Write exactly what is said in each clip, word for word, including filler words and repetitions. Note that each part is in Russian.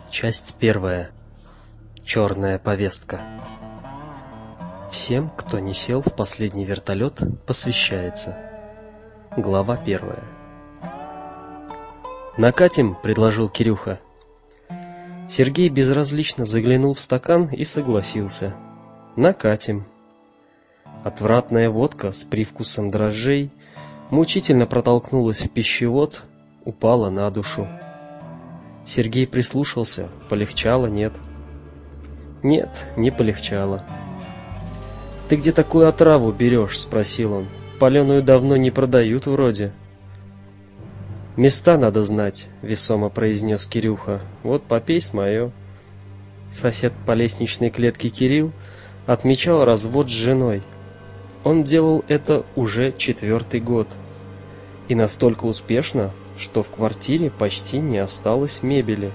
Часть первая. Черная повестка. Всем, кто не сел в последний вертолет, посвящается. Глава первая. «Накатим», — предложил Кирюха. Сергей безразлично заглянул в стакан и согласился. «Накатим». Отвратная водка с привкусом дрожжей мучительно протолкнулась в пищевод, упала на душу. Сергей прислушался, полегчало, нет? Нет, не полегчало. «Ты где такую отраву берешь?» — спросил он. «Паленую давно не продают вроде». «Места надо знать», — весомо произнес Кирюха. «Вот попей с мое». Сосед по лестничной клетке Кирилл отмечал развод с женой. Он делал это уже четвертый год. И настолько успешно, что в квартире почти не осталось мебели.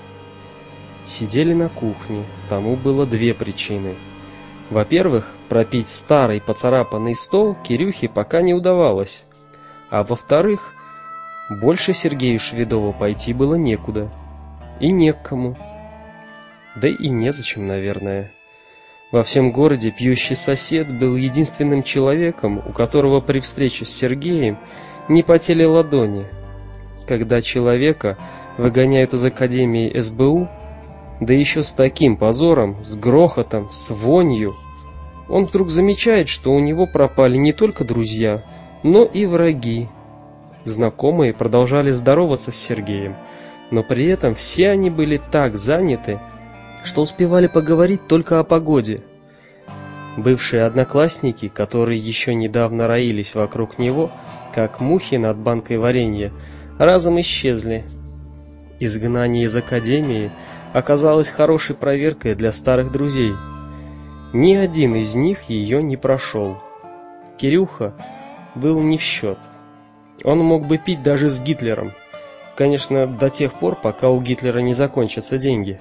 Сидели на кухне, тому было две причины. Во-первых, пропить старый поцарапанный стол Кирюхе пока не удавалось. А во-вторых, больше Сергею Шведову пойти было некуда. И не к кому. Да и незачем, наверное. Во всем городе пьющий сосед был единственным человеком, у которого при встрече с Сергеем не потели ладони. Когда человека выгоняют из академии эс бэ у, да еще с таким позором, с грохотом, с вонью, он вдруг замечает, что у него пропали не только друзья, но и враги. Знакомые продолжали здороваться с Сергеем, но при этом все они были так заняты, что успевали поговорить только о погоде. Бывшие одноклассники, которые еще недавно роились вокруг него, как мухи над банкой варенья, разом исчезли. Изгнание из академии оказалось хорошей проверкой для старых друзей. Ни один из них ее не прошел. Кирюха был не в счет. Он мог бы пить даже с Гитлером. Конечно, до тех пор, пока у Гитлера не закончатся деньги.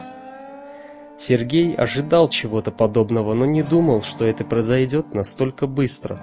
Сергей ожидал чего-то подобного, но не думал, что это произойдет настолько быстро.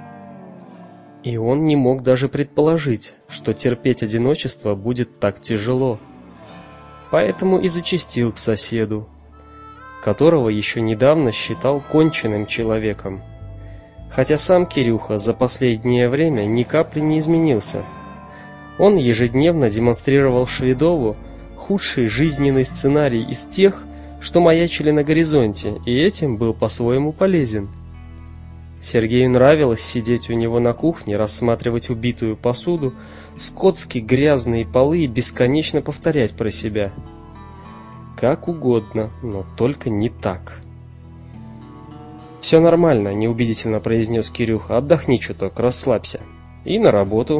И он не мог даже предположить, что терпеть одиночество будет так тяжело. Поэтому и зачастил к соседу, которого еще недавно считал конченным человеком. Хотя сам Кирюха за последнее время ни капли не изменился. Он ежедневно демонстрировал Шведову худший жизненный сценарий из тех, что маячили на горизонте, и этим был по-своему полезен. Сергею нравилось сидеть у него на кухне, рассматривать убитую посуду, скотски грязные полы и бесконечно повторять про себя. Как угодно, но только не так. «Все нормально», — неубедительно произнес Кирюха. «Отдохни чуток, расслабься. И на работу».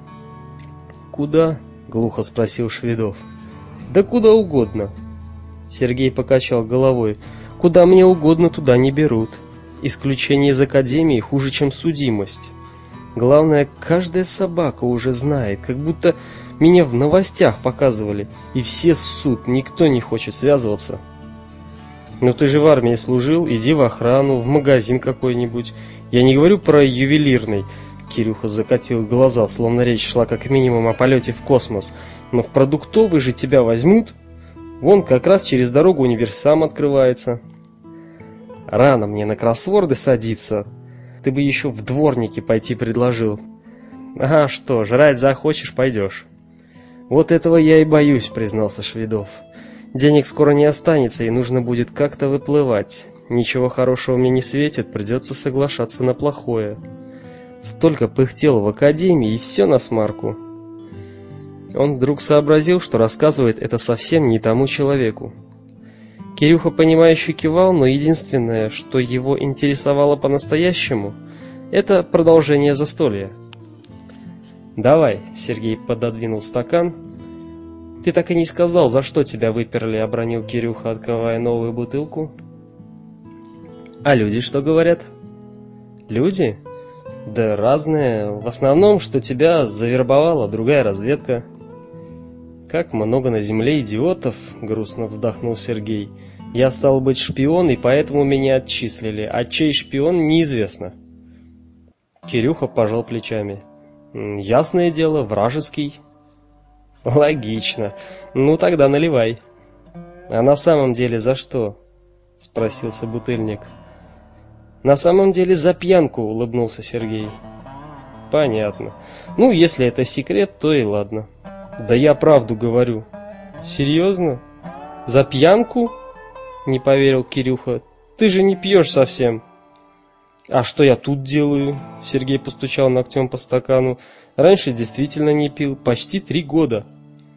«Куда?» — глухо спросил Шведов. «Да куда угодно». Сергей покачал головой. «Куда мне угодно, туда не берут. Исключение из академии хуже, чем судимость. Главное, каждая собака уже знает, как будто меня в новостях показывали, и все ссут, никто не хочет связываться». «Ну ты же в армии служил, иди в охрану, в магазин какой-нибудь. Я не говорю про ювелирный». Кирюха закатил глаза, словно речь шла как минимум о полете в космос. «Но в продуктовый же тебя возьмут. Вон как раз через дорогу универсам открывается». «Рано мне на кроссворды садиться. Ты бы еще в дворники пойти предложил». «Ага, что, жрать захочешь, пойдешь». «Вот этого я и боюсь», — признался Шведов. «Денег скоро не останется, и нужно будет как-то выплывать. Ничего хорошего мне не светит, придется соглашаться на плохое. Столько пыхтел в академии, и все насмарку». Он вдруг сообразил, что рассказывает это совсем не тому человеку. Кирюха, понимающе кивал, но единственное, что его интересовало по-настоящему, это продолжение застолья. «Давай», — Сергей пододвинул стакан. «Ты так и не сказал, за что тебя выперли», — обронил Кирюха, открывая новую бутылку. «А люди что говорят?» «Люди? Да разные. В основном, что тебя завербовала другая разведка». «Как много на земле идиотов», — грустно вздохнул Сергей. «Я стал быть шпион, и поэтому меня отчислили. А чей шпион, неизвестно». Кирюха пожал плечами. «Ясное дело, вражеский». «Логично. Ну тогда наливай». «А на самом деле за что?» — спросил собутыльник. «На самом деле за пьянку», — улыбнулся Сергей. «Понятно. Ну, если это секрет, то и ладно». «Да я правду говорю». «Серьезно? За пьянку?» — не поверил Кирюха. «Ты же не пьешь совсем». «А что я тут делаю?» — Сергей постучал ногтем по стакану. «Раньше действительно не пил. Почти три года».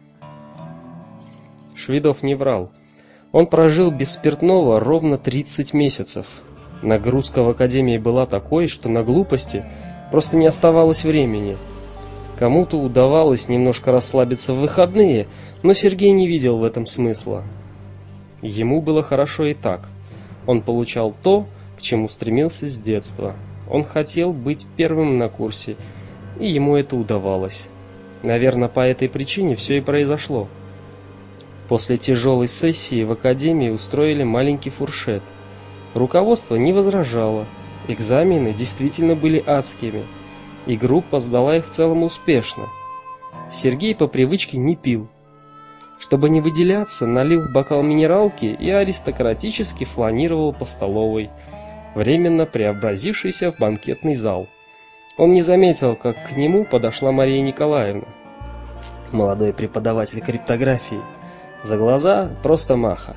Шведов не врал. Он прожил без спиртного ровно тридцать месяцев. Нагрузка в академии была такой, что на глупости просто не оставалось времени. Кому-то удавалось немножко расслабиться в выходные, но Сергей не видел в этом смысла. Ему было хорошо и так. Он получал то, к чему стремился с детства. Он хотел быть первым на курсе, и ему это удавалось. Наверное, по этой причине все и произошло. После тяжелой сессии в академии устроили маленький фуршет. Руководство не возражало. Экзамены действительно были адскими, и группа сдала их в целом успешно. Сергей по привычке не пил. Чтобы не выделяться, налил в бокал минералки и аристократически фланировал по столовой, временно преобразившийся в банкетный зал. Он не заметил, как к нему подошла Мария Николаевна, молодой преподаватель криптографии. За глаза просто Маха.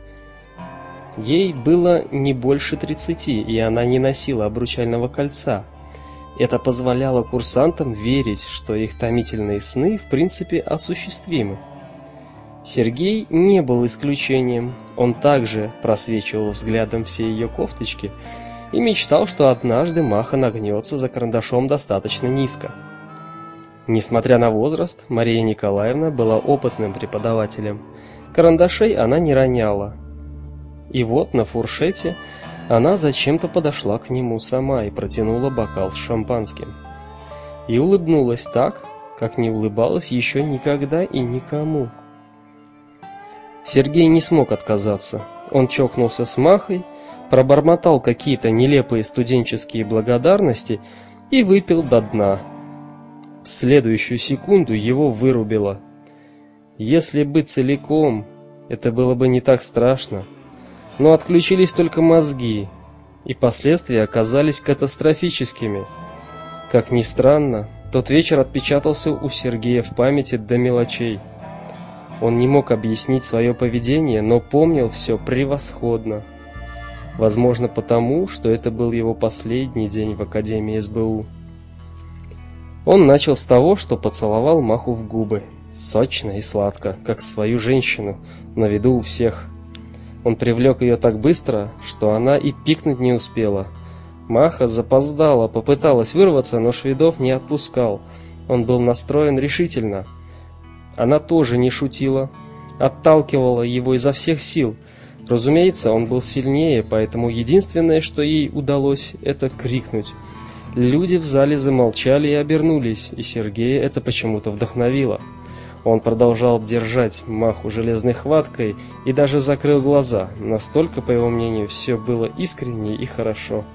Ей было не больше тридцати, и она не носила обручального кольца. Это позволяло курсантам верить, что их томительные сны в принципе осуществимы. Сергей не был исключением. Он также просвечивал взглядом все ее кофточки и мечтал, что однажды Маха нагнется за карандашом достаточно низко. Несмотря на возраст, Мария Николаевна была опытным преподавателем. Карандашей она не роняла. И вот на фуршете она зачем-то подошла к нему сама и протянула бокал с шампанским. И улыбнулась так, как не улыбалась еще никогда и никому. Сергей не смог отказаться. Он чокнулся с Махой, пробормотал какие-то нелепые студенческие благодарности и выпил до дна. В следующую секунду его вырубило. Если бы целиком, это было бы не так страшно, но отключились только мозги, и последствия оказались катастрофическими. Как ни странно, тот вечер отпечатался у Сергея в памяти до мелочей. Он не мог объяснить свое поведение, но помнил все превосходно. Возможно, потому, что это был его последний день в Академии эс бэ у. Он начал с того, что поцеловал Маху в губы, сочно и сладко, как свою женщину, на виду у всех. Он привлек ее так быстро, что она и пикнуть не успела. Маха запоздала, попыталась вырваться, но Шведов не отпускал. Он был настроен решительно. Она тоже не шутила, отталкивала его изо всех сил. Разумеется, он был сильнее, поэтому единственное, что ей удалось, это крикнуть. Люди в зале замолчали и обернулись, и Сергея это почему-то вдохновило. Он продолжал держать Маху железной хваткой и даже закрыл глаза. Настолько, по его мнению, все было искренне и хорошо.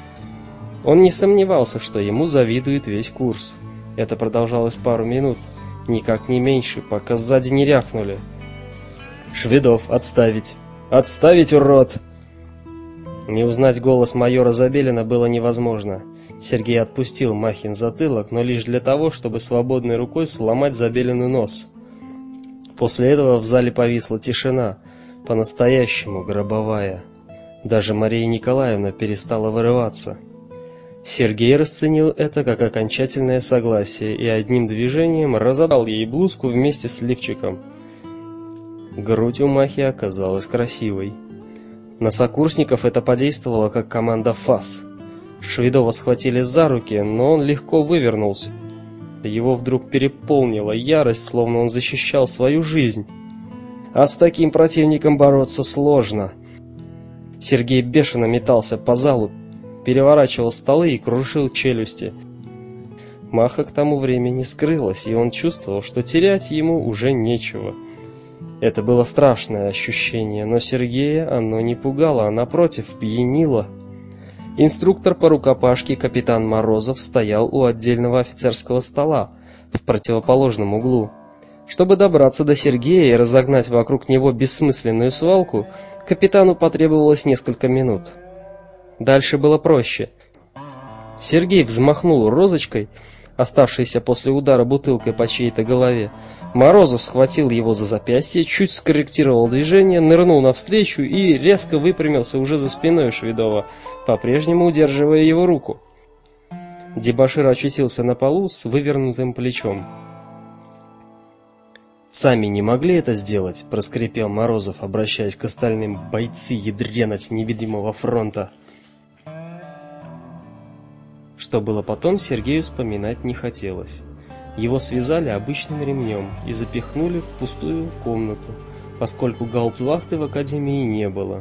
Он не сомневался, что ему завидует весь курс. Это продолжалось пару минут, никак не меньше, пока сзади не рявкнули. «Шведов, отставить! Отставить, урод!» Не узнать голос майора Забелина было невозможно. Сергей отпустил Махин затылок, но лишь для того, чтобы свободной рукой сломать Забелину нос. После этого в зале повисла тишина, по-настоящему гробовая. Даже Мария Николаевна перестала вырываться. Сергей расценил это как окончательное согласие и одним движением разодрал ей блузку вместе с лифчиком. Грудь у Махи оказалась красивой. На сокурсников это подействовало как команда ФАС. Шведова схватили за руки, но он легко вывернулся. Его вдруг переполнила ярость, словно он защищал свою жизнь. А с таким противником бороться сложно. Сергей бешено метался по залу, переворачивал столы и крушил челюсти. Маха к тому времени скрылась, и он чувствовал, что терять ему уже нечего. Это было страшное ощущение, но Сергея оно не пугало, а напротив, пьянило. Инструктор по рукопашке капитан Морозов стоял у отдельного офицерского стола в противоположном углу. Чтобы добраться до Сергея и разогнать вокруг него бессмысленную свалку, капитану потребовалось несколько минут. Дальше было проще. Сергей взмахнул розочкой, оставшейся после удара бутылкой по чьей-то голове. Морозов схватил его за запястье, чуть скорректировал движение, нырнул навстречу и резко выпрямился уже за спиной Шведова, по-прежнему удерживая его руку. Дебошир очутился на полу с вывернутым плечом. «Сами не могли это сделать?» — проскрипел Морозов, обращаясь к остальным. «Бойцы ядрена с невидимого фронта!» Что было потом, Сергею вспоминать не хотелось. Его связали обычным ремнем и запихнули в пустую комнату, поскольку гауптвахты в академии не было.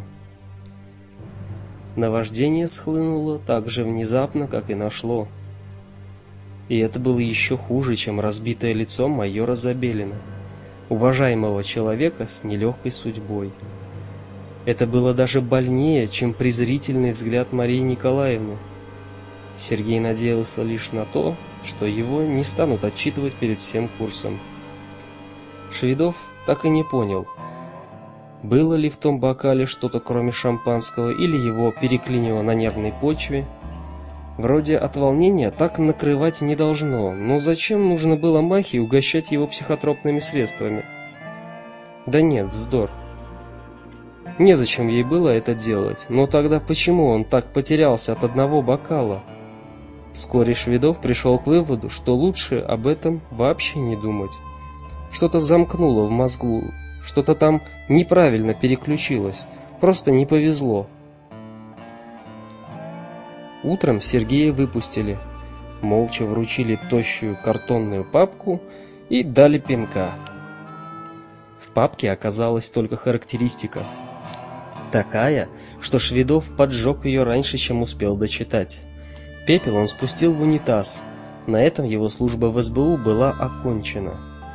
Наваждение схлынуло так же внезапно, как и нашло. И это было еще хуже, чем разбитое лицо майора Забелина, уважаемого человека с нелегкой судьбой. Это было даже больнее, чем презрительный взгляд Марии Николаевны. Сергей надеялся лишь на то, что его не станут отчитывать перед всем курсом. Шведов так и не понял, было ли в том бокале что-то кроме шампанского, или его переклинило на нервной почве. Вроде от волнения так накрывать не должно, но зачем нужно было Махе угощать его психотропными средствами? Да нет, вздор. Незачем ей было это делать, но тогда почему он так потерялся от одного бокала? Вскоре Шведов пришел к выводу, что лучше об этом вообще не думать. Что-то замкнуло в мозгу, что-то там неправильно переключилось, просто не повезло. Утром Сергея выпустили, молча вручили тощую картонную папку и дали пинка. В папке оказалась только характеристика. Такая, что Шведов поджег ее раньше, чем успел дочитать. Пепел он спустил в унитаз. На этом его служба в эс бэ у была окончена.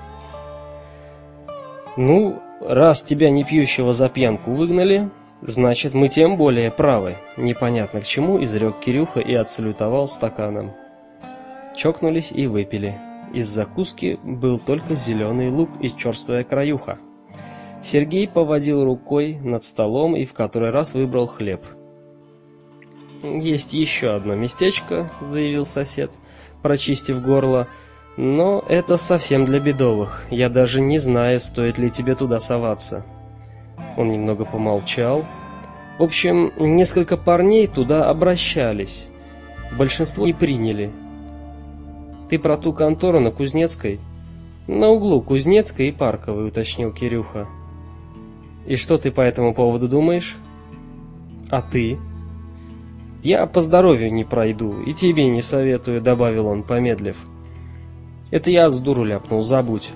«Ну, раз тебя не пьющего за пьянку выгнали, значит, мы тем более правы», — непонятно к чему изрек Кирюха и отсалютовал стаканом. Чокнулись и выпили. Из закуски был только зеленый лук и черствая краюха. Сергей поводил рукой над столом и в который раз выбрал хлеб. «Есть еще одно местечко», — заявил сосед, прочистив горло, — «но это совсем для бедовых. Я даже не знаю, стоит ли тебе туда соваться». Он немного помолчал. В общем, несколько парней туда обращались. Большинство не приняли. «Ты про ту контору на Кузнецкой?» «На углу Кузнецкой и Парковой», — уточнил Кирюха. «И что ты по этому поводу думаешь?» «А ты?» «Я по здоровью не пройду, и тебе не советую», — добавил он, помедлив. «Это я с дуру ляпнул, забудь».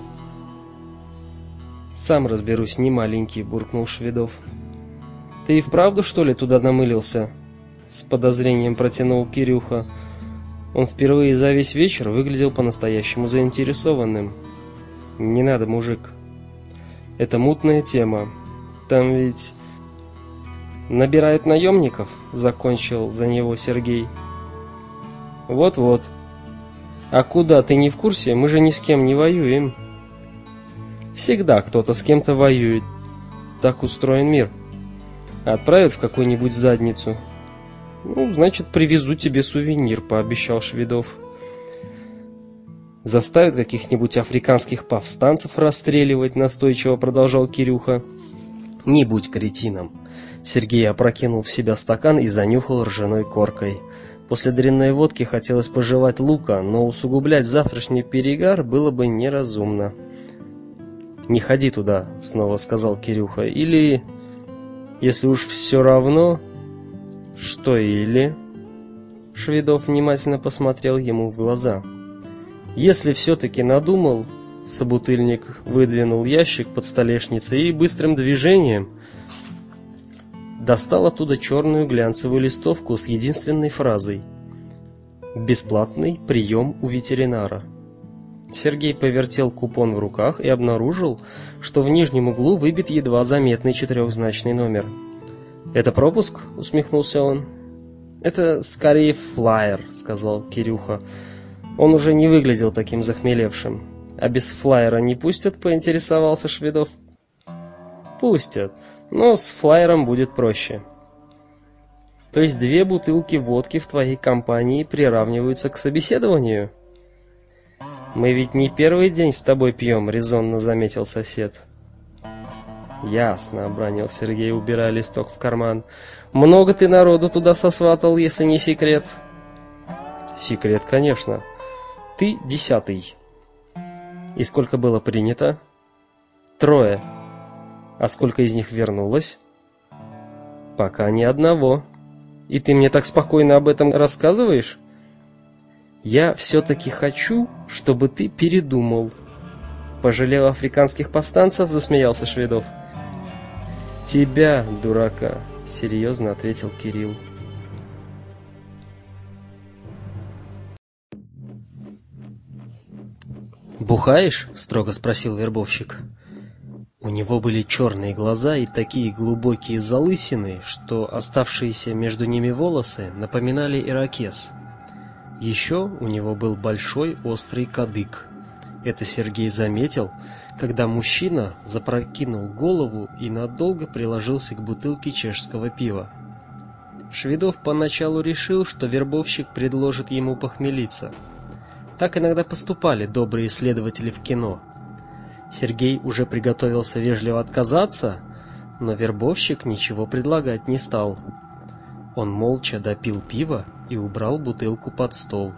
«Сам разберусь, не маленький», — буркнул Шведов. «Ты и вправду, что ли, туда намылился?» — с подозрением протянул Кирюха. Он впервые за весь вечер выглядел по-настоящему заинтересованным. «Не надо, мужик. Это мутная тема. Там ведь... набирают наемников», — закончил за него Сергей. «Вот-вот. А куда, ты не в курсе? Мы же ни с кем не воюем». «Всегда кто-то с кем-то воюет. Так устроен мир. Отправят в какую-нибудь задницу. Ну, значит, привезу тебе сувенир», — пообещал Шведов. «Заставят каких-нибудь африканских повстанцев расстреливать», — настойчиво продолжал Кирюха. «Не будь кретином». Сергей опрокинул в себя стакан и занюхал ржаной коркой. После дрянной водки хотелось пожевать лука, но усугублять завтрашний перегар было бы неразумно. «Не ходи туда», — снова сказал Кирюха. «Или, если уж все равно...» «Что или?» Шведов внимательно посмотрел ему в глаза. «Если все-таки надумал...» Собутыльник выдвинул ящик под столешницей и быстрым движением достал оттуда черную глянцевую листовку с единственной фразой: «Бесплатный прием у ветеринара». Сергей повертел купон в руках и обнаружил, что в нижнем углу выбит едва заметный четырехзначный номер. «Это пропуск?» — усмехнулся он. «Это скорее флаер», — сказал Кирюха. Он уже не выглядел таким захмелевшим. А без флаера не пустят, поинтересовался Шведов. Пустят, но с флаером будет проще. То есть две бутылки водки в твоей компании приравниваются к собеседованию? Мы ведь не первый день с тобой пьем, резонно заметил сосед. Ясно, обронил Сергей, убирая листок в карман. Много ты народу туда сосватал, если не секрет? Секрет, конечно. Ты десятый. И сколько было принято? Трое. А сколько из них вернулось? Пока ни одного. И ты мне так спокойно об этом рассказываешь? Я все-таки хочу, чтобы ты передумал. Пожалел африканских повстанцев, засмеялся Шведов. Тебя, дурака, серьезно ответил Кирилл. «Бухаешь?» — строго спросил вербовщик. У него были черные глаза и такие глубокие залысины, что оставшиеся между ними волосы напоминали ирокез. Еще у него был большой острый кадык. Это Сергей заметил, когда мужчина запрокинул голову и надолго приложился к бутылке чешского пива. Шведов поначалу решил, что вербовщик предложит ему похмелиться. Так иногда поступали добрые следователи в кино. Сергей уже приготовился вежливо отказаться, но вербовщик ничего предлагать не стал. Он молча допил пиво и убрал бутылку под стол,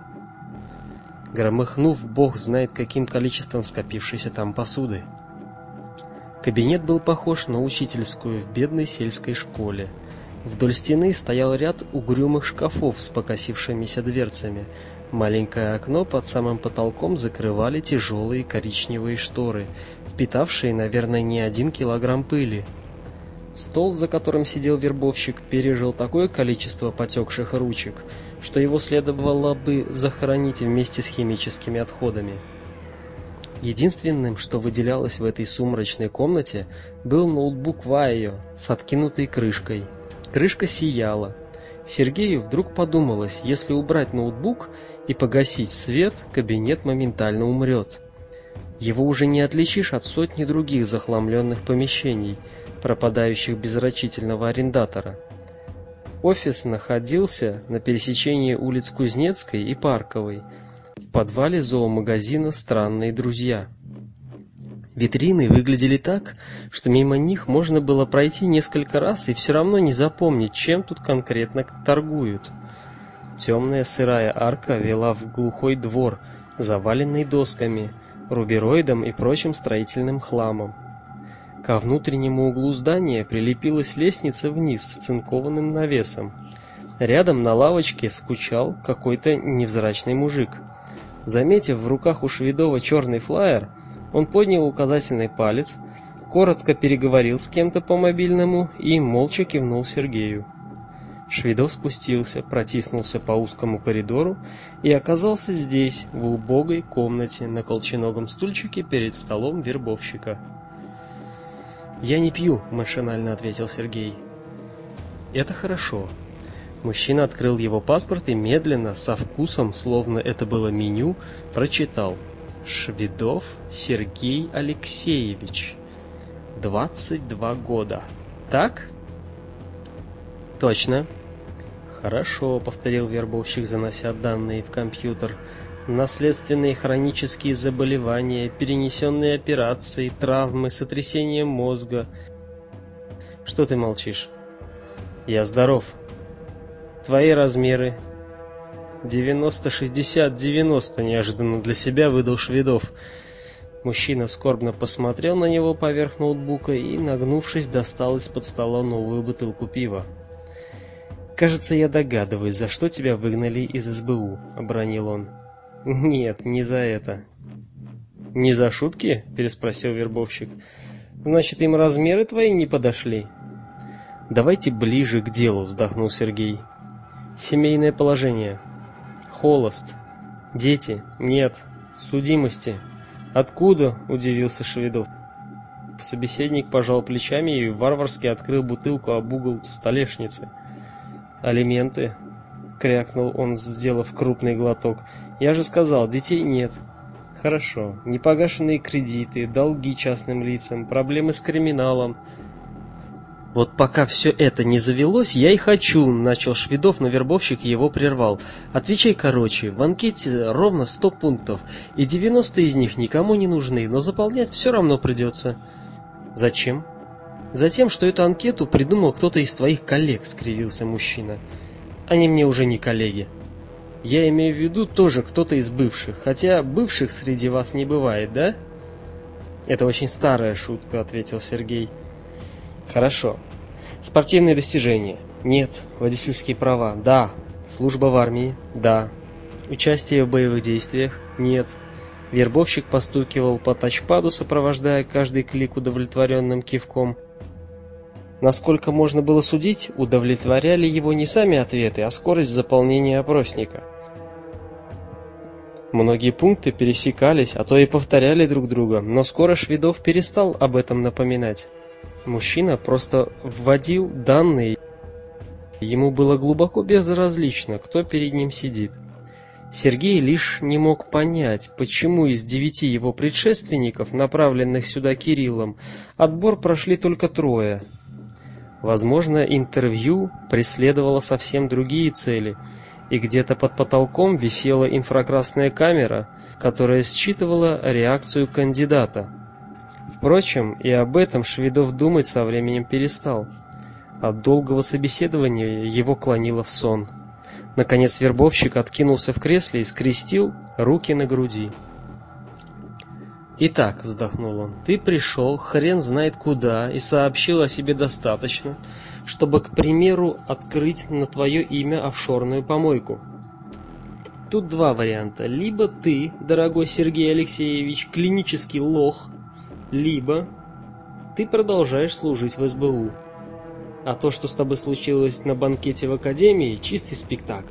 громыхнув бог знает каким количеством скопившейся там посуды. Кабинет был похож на учительскую в бедной сельской школе. Вдоль стены стоял ряд угрюмых шкафов с покосившимися дверцами. Маленькое окно под самым потолком закрывали тяжелые коричневые шторы, впитавшие, наверное, не один килограмм пыли. Стол, за которым сидел вербовщик, пережил такое количество потекших ручек, что его следовало бы захоронить вместе с химическими отходами. Единственным, что выделялось в этой сумрачной комнате, был ноутбук Вайо с откинутой крышкой. Крышка сияла. Сергею вдруг подумалось, если убрать ноутбук и погасить свет, кабинет моментально умрет. Его уже не отличишь от сотни других захламленных помещений, пропадающих без рачительного арендатора. Офис находился на пересечении улиц Кузнецкой и Парковой, в подвале зоомагазина «Странные друзья». Витрины выглядели так, что мимо них можно было пройти несколько раз и все равно не запомнить, чем тут конкретно торгуют. Темная сырая арка вела в глухой двор, заваленный досками, рубероидом и прочим строительным хламом. Ко внутреннему углу здания прилепилась лестница вниз с цинкованным навесом. Рядом на лавочке скучал какой-то невзрачный мужик. Заметив в руках у Шведова черный флаер, он поднял указательный палец, коротко переговорил с кем-то по мобильному и молча кивнул Сергею. Шведов спустился, протиснулся по узкому коридору и оказался здесь, в убогой комнате, на колченогом стульчике перед столом вербовщика. «Я не пью», — машинально ответил Сергей. «Это хорошо». Мужчина открыл его паспорт и медленно, со вкусом, словно это было меню, прочитал: «Шведов Сергей Алексеевич, двадцать два года. Так?» «Точно». «Хорошо», — повторил вербовщик, занося данные в компьютер. «Наследственные хронические заболевания, перенесенные операции, травмы, сотрясение мозга». «Что ты молчишь?» «Я здоров». «Твои размеры?» девяносто шестьдесят девяносто, неожиданно для себя выдал Шведов. Мужчина скорбно посмотрел на него поверх ноутбука и, нагнувшись, достал из-под стола новую бутылку пива. «Кажется, я догадываюсь, за что тебя выгнали из эс бэ у», — обронил он. «Нет, не за это». «Не за шутки?» — переспросил вербовщик. «Значит, им размеры твои не подошли?» «Давайте ближе к делу», — вздохнул Сергей. «Семейное положение». «Холост». «Дети?» «Нет». «Судимости?» «Откуда?» — удивился Шведов. Собеседник пожал плечами и варварски открыл бутылку об угол столешницы. «Алименты?» — крякнул он, сделав крупный глоток. «Я же сказал, детей нет». Хорошо. Непогашенные кредиты, долги частным лицам, проблемы с криминалом. Вот пока все это не завелось, я и хочу, начал Шведов, но вербовщик его прервал. Отвечай короче, в анкете ровно сто пунктов, и девяносто из них никому не нужны, но заполнять все равно придется. Зачем? Затем, что эту анкету придумал кто-то из твоих коллег, скривился мужчина. Они мне уже не коллеги. Я имею в виду тоже кто-то из бывших, хотя бывших среди вас не бывает, да? Это очень старая шутка, ответил Сергей. Хорошо. Спортивные достижения? Нет. Водительские права? Да. Служба в армии? Да. Участие в боевых действиях? Нет. Вербовщик постукивал по тачпаду, сопровождая каждый клик удовлетворенным кивком. Насколько можно было судить, удовлетворяли его не сами ответы, а скорость заполнения опросника. Многие пункты пересекались, а то и повторяли друг друга, но скоро Шведов перестал об этом напоминать. Мужчина просто вводил данные. Ему было глубоко безразлично, кто перед ним сидит. Сергей лишь не мог понять, почему из девяти его предшественников, направленных сюда Кириллом, отбор прошли только трое. Возможно, интервью преследовало совсем другие цели, и где-то под потолком висела инфракрасная камера, которая считывала реакцию кандидата. Впрочем, и об этом Шведов думать со временем перестал. От долгого собеседования его клонило в сон. Наконец вербовщик откинулся в кресле и скрестил руки на груди. «Итак», — вздохнул он, — «ты пришел, хрен знает куда, и сообщил о себе достаточно, чтобы, к примеру, открыть на твое имя офшорную помойку. Тут два варианта. Либо ты, дорогой Сергей Алексеевич, клинический лох, либо ты продолжаешь служить в эс бэ у. А то, что с тобой случилось на банкете в академии, чистый спектакль».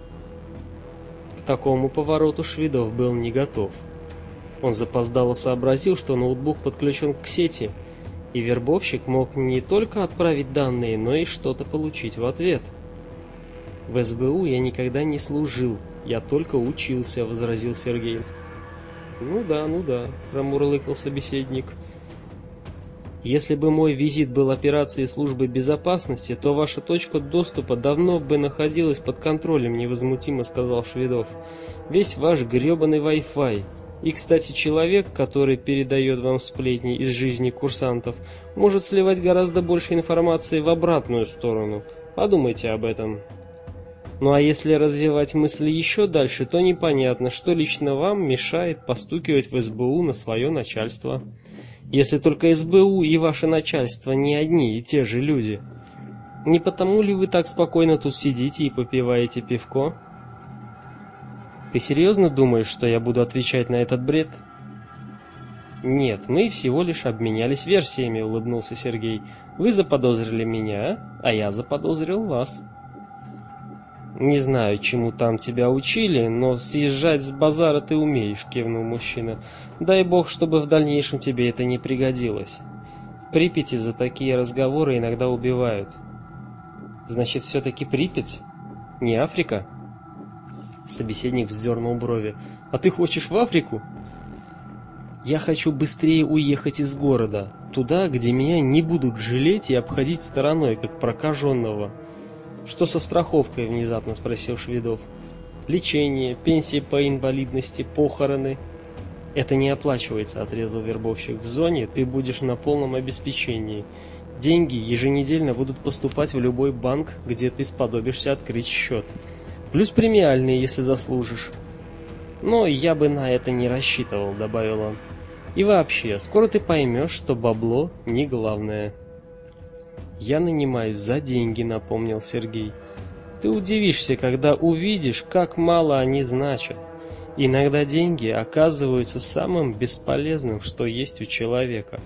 К такому повороту Шведов был не готов. Он запоздало сообразил, что ноутбук подключен к сети, и вербовщик мог не только отправить данные, но и что-то получить в ответ. «В эс бэ у я никогда не служил, я только учился», — возразил Сергей. «Ну да, ну да», — промурлыкал собеседник. «Если бы мой визит был операцией службы безопасности, то ваша точка доступа давно бы находилась под контролем», — невозмутимо сказал Шведов. «Весь ваш гребаный Wi-Fi. И, кстати, человек, который передает вам сплетни из жизни курсантов, может сливать гораздо больше информации в обратную сторону. Подумайте об этом. Ну а если развивать мысли еще дальше, то непонятно, что лично вам мешает постукивать в эс бэ у на свое начальство. Если только эс бэ у и ваше начальство не одни и те же люди. Не потому ли вы так спокойно тут сидите и попиваете пивко?» «Ты серьезно думаешь, что я буду отвечать на этот бред?» «Нет, мы всего лишь обменялись версиями», — улыбнулся Сергей. «Вы заподозрили меня, а я заподозрил вас». «Не знаю, чему там тебя учили, но съезжать с базара ты умеешь», — кивнул мужчина. «Дай бог, чтобы в дальнейшем тебе это не пригодилось. В Припяти за такие разговоры иногда убивают». «Значит, все-таки Припять? Не Африка?» Собеседник вздернул брови. «А ты хочешь в Африку?» «Я хочу быстрее уехать из города, туда, где меня не будут жалеть и обходить стороной, как прокаженного». «Что со страховкой?» — внезапно спросил Шведов. «Лечение, пенсии по инвалидности, похороны». «Это не оплачивается», — отрезал вербовщик. «В зоне ты будешь на полном обеспечении. Деньги еженедельно будут поступать в любой банк, где ты сподобишься открыть счет. Плюс премиальные, если заслужишь. Но я бы на это не рассчитывал», — добавил он. «И вообще, скоро ты поймешь, что бабло не главное». «Я нанимаюсь за деньги», — напомнил Сергей. «Ты удивишься, когда увидишь, как мало они значат. Иногда деньги оказываются самым бесполезным, что есть у человека».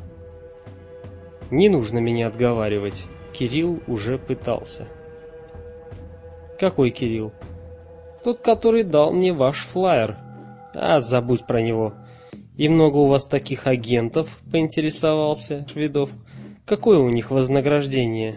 «Не нужно меня отговаривать. Кирилл уже пытался». «Какой Кирилл?» «Тот, который дал мне ваш флаер». «А, забудь про него». «И много у вас таких агентов?» — поинтересовался Шведов. «Какое у них вознаграждение?»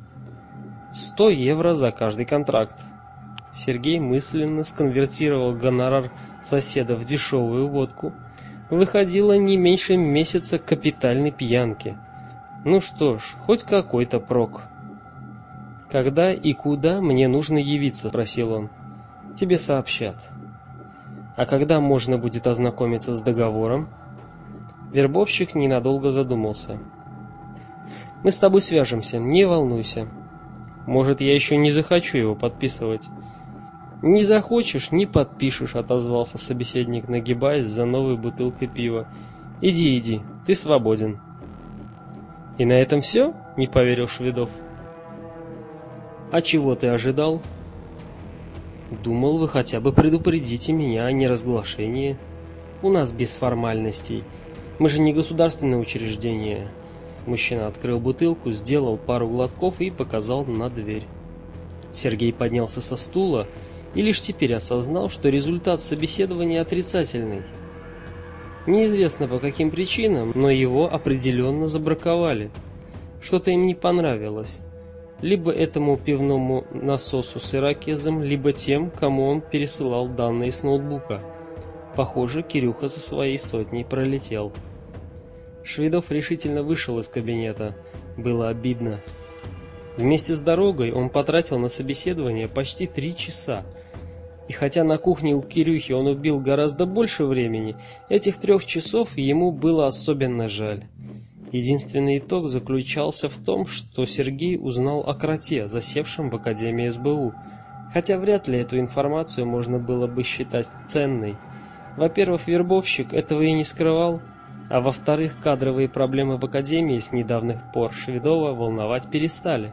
«Сто евро за каждый контракт». Сергей мысленно сконвертировал гонорар соседа в дешевую водку выходило не меньше месяца капитальной пьянки. Ну что ж, хоть какой-то прок. «Когда и куда мне нужно явиться?» — спросил он. «Тебе сообщат». «А когда можно будет ознакомиться с договором?» Вербовщик ненадолго задумался. «Мы с тобой свяжемся, не волнуйся. Может, я еще не захочу его подписывать». «Не захочешь, не подпишешь», — отозвался собеседник, нагибаясь за новой бутылкой пива. «Иди, иди, ты свободен». «И на этом все?» — не поверил Шведов. «А чего ты ожидал?» «Думал, вы хотя бы предупредите меня о неразглашении. У нас без формальностей. Мы же не государственное учреждение». Мужчина открыл бутылку, сделал пару глотков и показал на дверь. Сергей поднялся со стула и лишь теперь осознал, что результат собеседования отрицательный. Неизвестно по каким причинам, но его определенно забраковали. Что-то им не понравилось. Либо этому пивному насосу с ирокезом, либо тем, кому он пересылал данные с ноутбука. Похоже, Кирюха со своей сотней пролетел. Шведов решительно вышел из кабинета. Было обидно. Вместе с дорогой он потратил на собеседование почти три часа. И хотя на кухне у Кирюхи он убил гораздо больше времени, этих трех часов ему было особенно жаль. Единственный итог заключался в том, что Сергей узнал о кроте, засевшем в Академии эс бэ у, хотя вряд ли эту информацию можно было бы считать ценной. Во-первых, вербовщик этого и не скрывал, а во-вторых, кадровые проблемы в Академии с недавних пор Шведова волновать перестали.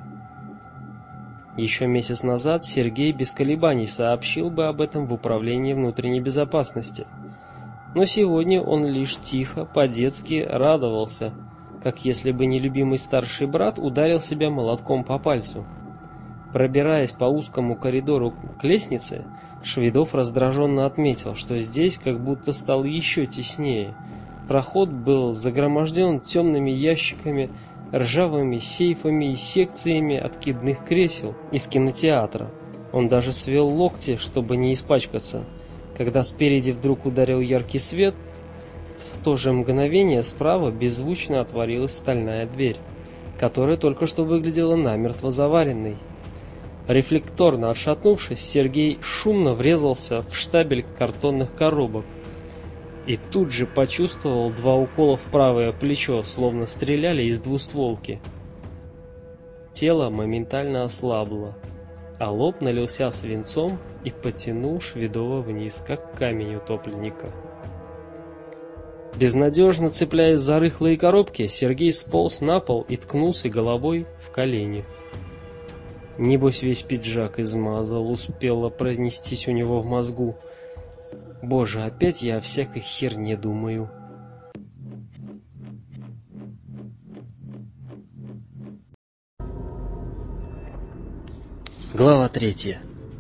Еще месяц назад Сергей без колебаний сообщил бы об этом в Управлении внутренней безопасности. Но сегодня он лишь тихо, по-детски радовался, как если бы нелюбимый старший брат ударил себя молотком по пальцу. Пробираясь по узкому коридору к лестнице, Шведов раздраженно отметил, что здесь как будто стало еще теснее. Проход был загроможден темными ящиками, ржавыми сейфами и секциями откидных кресел из кинотеатра. Он даже свел локти, чтобы не испачкаться. Когда спереди вдруг ударил яркий свет, в то же мгновение справа беззвучно отворилась стальная дверь, которая только что выглядела намертво заваренной. Рефлекторно отшатнувшись, Сергей шумно врезался в штабель картонных коробок и тут же почувствовал два укола в правое плечо, словно стреляли из двустволки. Тело моментально ослабло, а лоб налился свинцом и потянул Шведова вниз, как камень утопленника. Безнадежно цепляясь за рыхлые коробки, Сергей сполз на пол и ткнулся головой в колени. Небось весь пиджак измазал, успело пронестись у него в мозгу. Боже, опять я о всякой херне думаю. Глава третья.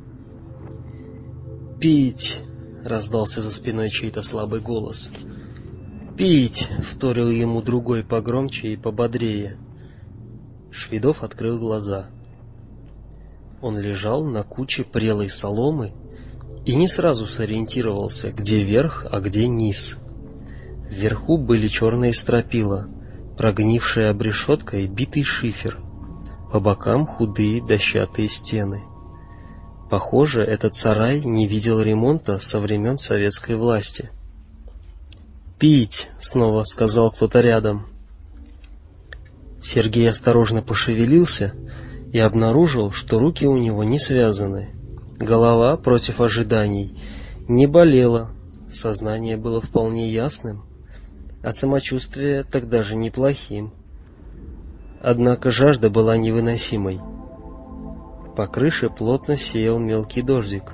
«Пить!» — раздался за спиной чей-то слабый голос. «Пить!» — вторил ему другой погромче и пободрее. Шведов открыл глаза. Он лежал на куче прелой соломы и не сразу сориентировался, где верх, а где низ. Вверху были черные стропила, прогнившая обрешетка и битый шифер. По бокам худые дощатые стены. Похоже, этот сарай не видел ремонта со времен советской власти. «Пить!» — снова сказал кто-то рядом. Сергей осторожно пошевелился и обнаружил, что руки у него не связаны. Голова, против ожиданий, не болела, сознание было вполне ясным, а самочувствие тогда же неплохим. Однако жажда была невыносимой. По крыше плотно сеял мелкий дождик.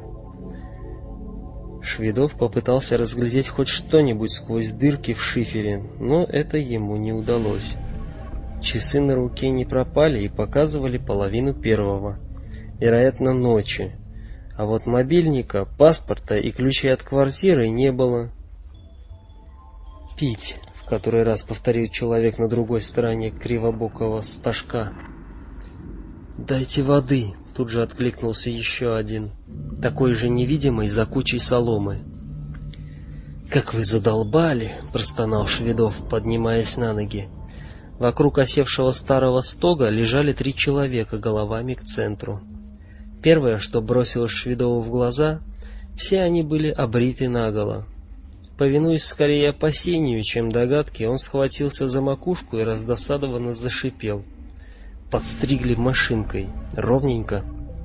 Шведов попытался разглядеть хоть что-нибудь сквозь дырки в шифере, но это ему не удалось. Часы на руке не пропали и показывали половину первого, вероятно, ночи. А вот мобильника, паспорта и ключей от квартиры не было. «Пить!» — в который раз повторил человек на другой стороне кривобокого стажка. «Дайте воды!» — тут же откликнулся еще один, такой же невидимый за кучей соломы. «Как вы задолбали!» — простонал Шведов, поднимаясь на ноги. Вокруг осевшего старого стога лежали три человека головами к центру. Первое, что бросилось Шведову в глаза, все они были обриты наголо. Повинуясь скорее опасению, чем догадке, он схватился за макушку и раздосадованно зашипел. Подстригли машинкой, ровненько.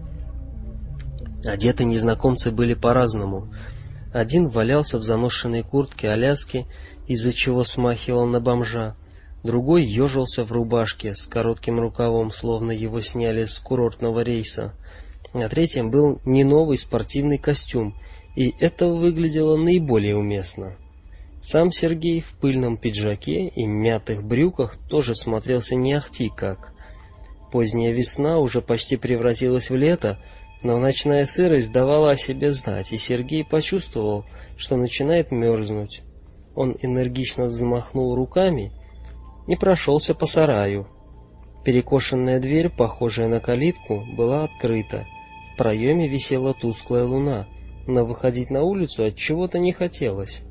Одеты незнакомцы были по-разному. Один валялся в заношенной куртке Аляски, из-за чего смахивал на бомжа. Другой ежился в рубашке с коротким рукавом, словно его сняли с курортного рейса. На третьем был не новый спортивный костюм, и это выглядело наиболее уместно. Сам Сергей в пыльном пиджаке и мятых брюках тоже смотрелся не ахти как. Поздняя весна уже почти превратилась в лето, но ночная сырость давала о себе знать, и Сергей почувствовал, что начинает мерзнуть. Он энергично взмахнул руками и прошелся по сараю. Перекошенная дверь, похожая на калитку, была открыта. В проеме висела тусклая луна, но выходить на улицу от чего-то не хотелось.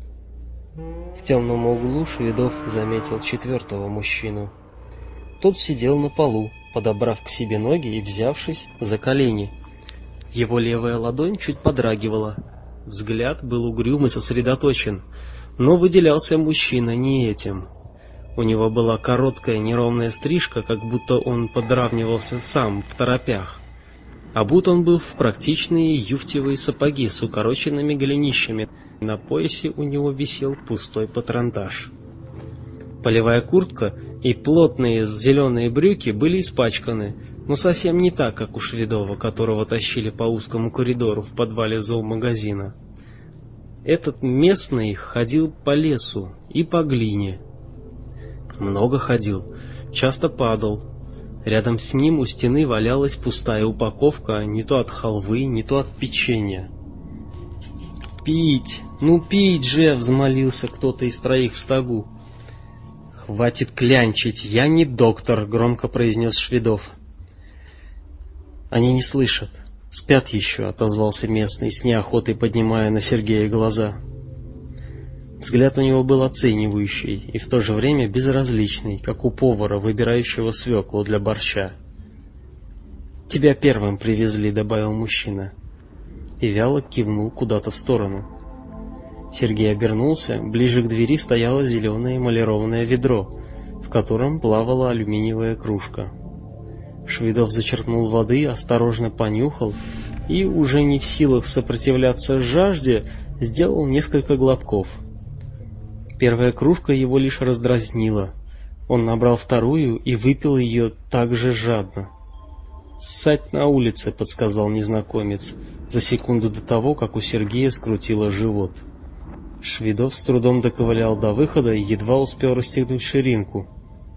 В темном углу Шведов заметил четвертого мужчину. Тот сидел на полу, подобрав к себе ноги и взявшись за колени. Его левая ладонь чуть подрагивала. Взгляд был угрюм и сосредоточен, но выделялся мужчина не этим. У него была короткая неровная стрижка, как будто он подравнивался сам в торопях. Обут он был в практичные юфтевые сапоги с укороченными голенищами. На поясе у него висел пустой патронтаж. Полевая куртка и плотные зеленые брюки были испачканы, но совсем не так, как у Шведова, которого тащили по узкому коридору в подвале зоомагазина. Этот местный ходил по лесу и по глине. Много ходил, часто падал. Рядом с ним у стены валялась пустая упаковка, не то от халвы, не то от печенья. «Пить! Ну пить же!» — взмолился кто-то из троих в стогу. «Хватит клянчить, я не доктор», — громко произнес Шведов. «Они не слышат, спят еще», — отозвался местный, с неохотой поднимая на Сергея глаза. Взгляд у него был оценивающий и в то же время безразличный, как у повара, выбирающего свеклу для борща. «Тебя первым привезли», — добавил мужчина, и вяло кивнул куда-то в сторону. Сергей обернулся, ближе к двери стояло зеленое эмалированное ведро, в котором плавала алюминиевая кружка. Шведов зачерпнул воды, осторожно понюхал и, уже не в силах сопротивляться жажде, сделал несколько глотков. Первая кружка его лишь раздразнила. Он набрал вторую и выпил ее так же жадно. «Ссать на улице», — подсказал незнакомец, за секунду до того, как у Сергея скрутило живот. Шведов с трудом доковылял до выхода и едва успел расстегнуть ширинку.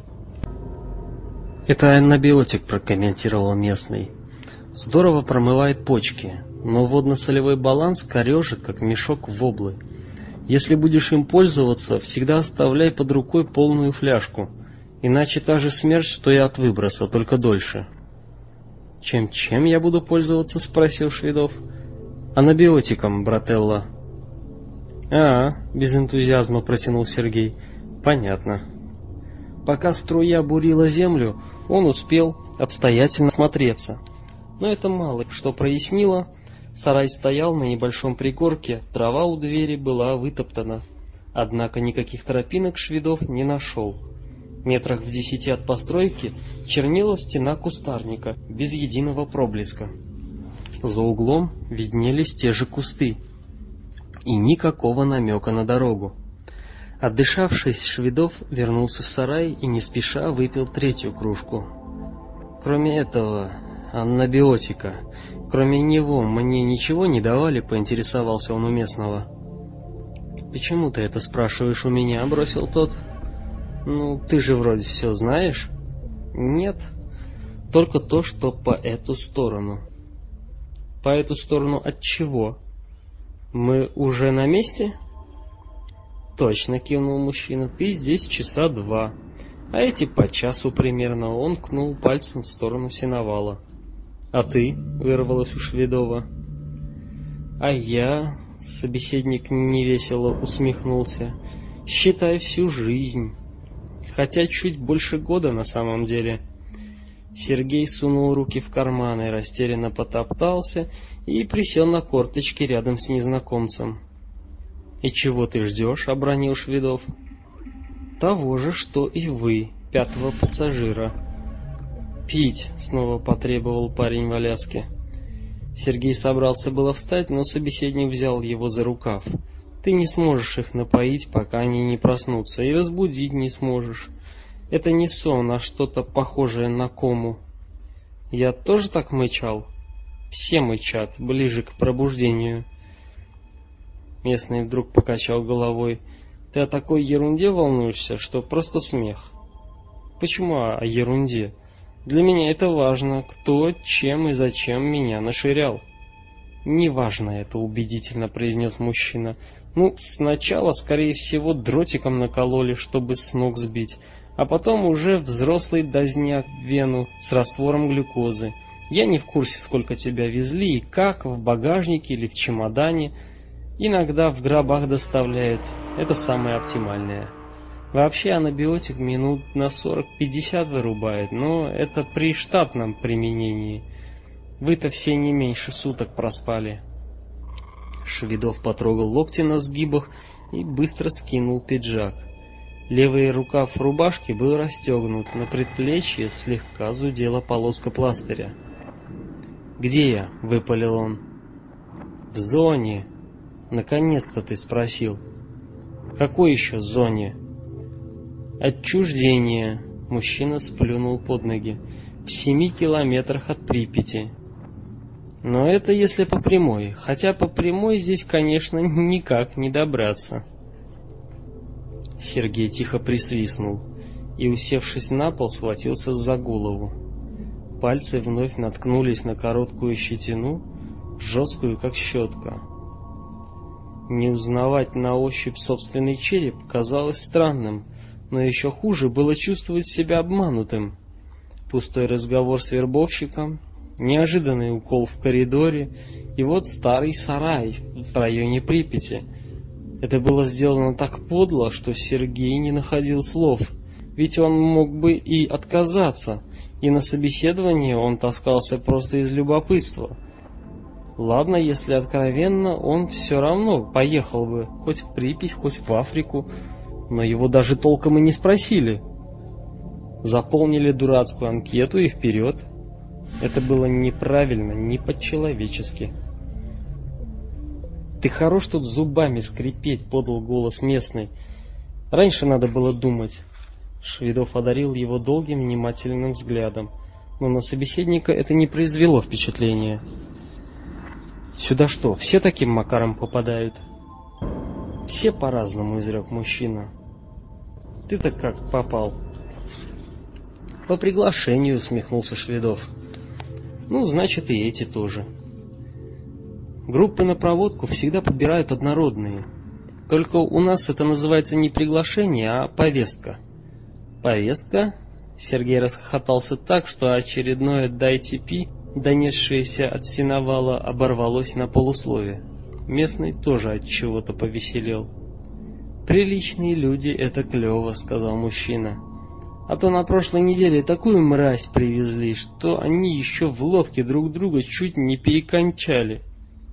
«Это анабиотик», — прокомментировал местный. «Здорово промывает почки, но водно-солевой баланс корежит, как мешок воблы. Если будешь им пользоваться, всегда оставляй под рукой полную фляжку, иначе та же смерть, что и от выброса, только дольше». «Чем-чем я буду пользоваться?» — спросил Шведов. «Анабиотиком, брателло». «А, — без энтузиазма протянул Сергей, — понятно». Пока струя бурила землю, он успел обстоятельно смотреться. Но это мало что прояснило. Сарай стоял на небольшом пригорке, трава у двери была вытоптана. Однако никаких тропинок Шведов не нашел. Метрах в десяти от постройки чернела стена кустарника, без единого проблеска. За углом виднелись те же кусты. И никакого намека на дорогу. Отдышавшись, Шведов вернулся в сарай и не спеша выпил третью кружку. «Кроме этого анабиотика, кроме него мне ничего не давали?» — поинтересовался он у местного. «Почему ты это спрашиваешь у меня?» — бросил тот. «Ну, ты же вроде все знаешь». «Нет, только то, что по эту сторону». «По эту сторону от чего? Мы уже на месте?» «Точно», — кивнул мужчина, — «ты здесь часа два, а эти по часу примерно». Он ткнул пальцем в сторону сеновала. «А ты?» — вырвалось у Шведова. «А я Собеседник невесело усмехнулся. Считай, всю жизнь. Хотя чуть больше года на самом деле. Сергей сунул руки в карманы, растерянно потоптался и присел на корточки рядом с незнакомцем. «И чего ты ждешь?» — обронил Шведов. «Того же, что и вы, пятого пассажира». «Пить!» — снова потребовал парень в Аляске. Сергей собрался было встать, но собеседник взял его за рукав. «Ты не сможешь их напоить, пока они не проснутся, и разбудить не сможешь. Это не сон, а что-то похожее на кому». «Я тоже так мычал?» «Все мычат, ближе к пробуждению». Местный вдруг покачал головой. «Ты о такой ерунде волнуешься, что просто смех». «Почему о ерунде? Для меня это важно, кто, чем и зачем меня наширял». «Неважно это», — убедительно произнес мужчина. «Ну, сначала, скорее всего, дротиком накололи, чтобы с ног сбить, а потом уже взрослый дозняк в вену с раствором глюкозы. Я не в курсе, сколько тебя везли и как, в багажнике или в чемодане. Иногда в гробах доставляют. Это самое оптимальное. Вообще анабиотик минут на сорок-пятьдесят вырубает, но это при штатном применении. Вы-то все не меньше суток проспали». Шведов потрогал локти на сгибах и быстро скинул пиджак. Левый рукав рубашки был расстегнут, на предплечье слегка зудела полоска пластыря. «Где я?» — выпалил он. «В зоне. Наконец-то ты спросил». «Какой еще зоне?» «Отчуждение», — мужчина сплюнул под ноги. «В семи километрах от Припяти». «Но это если по прямой, хотя по прямой здесь, конечно, никак не добраться». Сергей тихо присвистнул и, усевшись на пол, схватился за голову. Пальцы вновь наткнулись на короткую щетину, жесткую, как щетка. Не узнавать на ощупь собственный череп казалось странным, но еще хуже было чувствовать себя обманутым. Пустой разговор с вербовщиком, неожиданный укол в коридоре и вот старый сарай в районе Припяти. Это было сделано так подло, что Сергей не находил слов, ведь он мог бы и отказаться, и на собеседование он таскался просто из любопытства. Ладно, если откровенно, он все равно поехал бы, хоть в Припять, хоть в Африку, но его даже толком и не спросили. Заполнили дурацкую анкету и вперед. Это было неправильно, не по-человечески. «Ты хорош тут зубами скрипеть», — подал голос местный. «Раньше надо было думать». Шведов одарил его долгим внимательным взглядом, но на собеседника это не произвело впечатления. «Сюда что, все таким макаром попадают?» «Все по-разному», — изрек мужчина. «Ты-то как попал?» «По приглашению», — усмехнулся Шведов. «Ну, значит, и эти тоже». Группы на проводку всегда подбирают однородные. Только у нас это называется не приглашение, а повестка. «Повестка?» — Сергей расхохотался так, что очередное «дайте пи», донесшееся от сеновала, оборвалось на полуслове. Местный тоже от чего-то повеселел. «Приличные люди — это клево», — сказал мужчина. «А то на прошлой неделе такую мразь привезли, что они еще в лодке друг друга чуть не перекончали».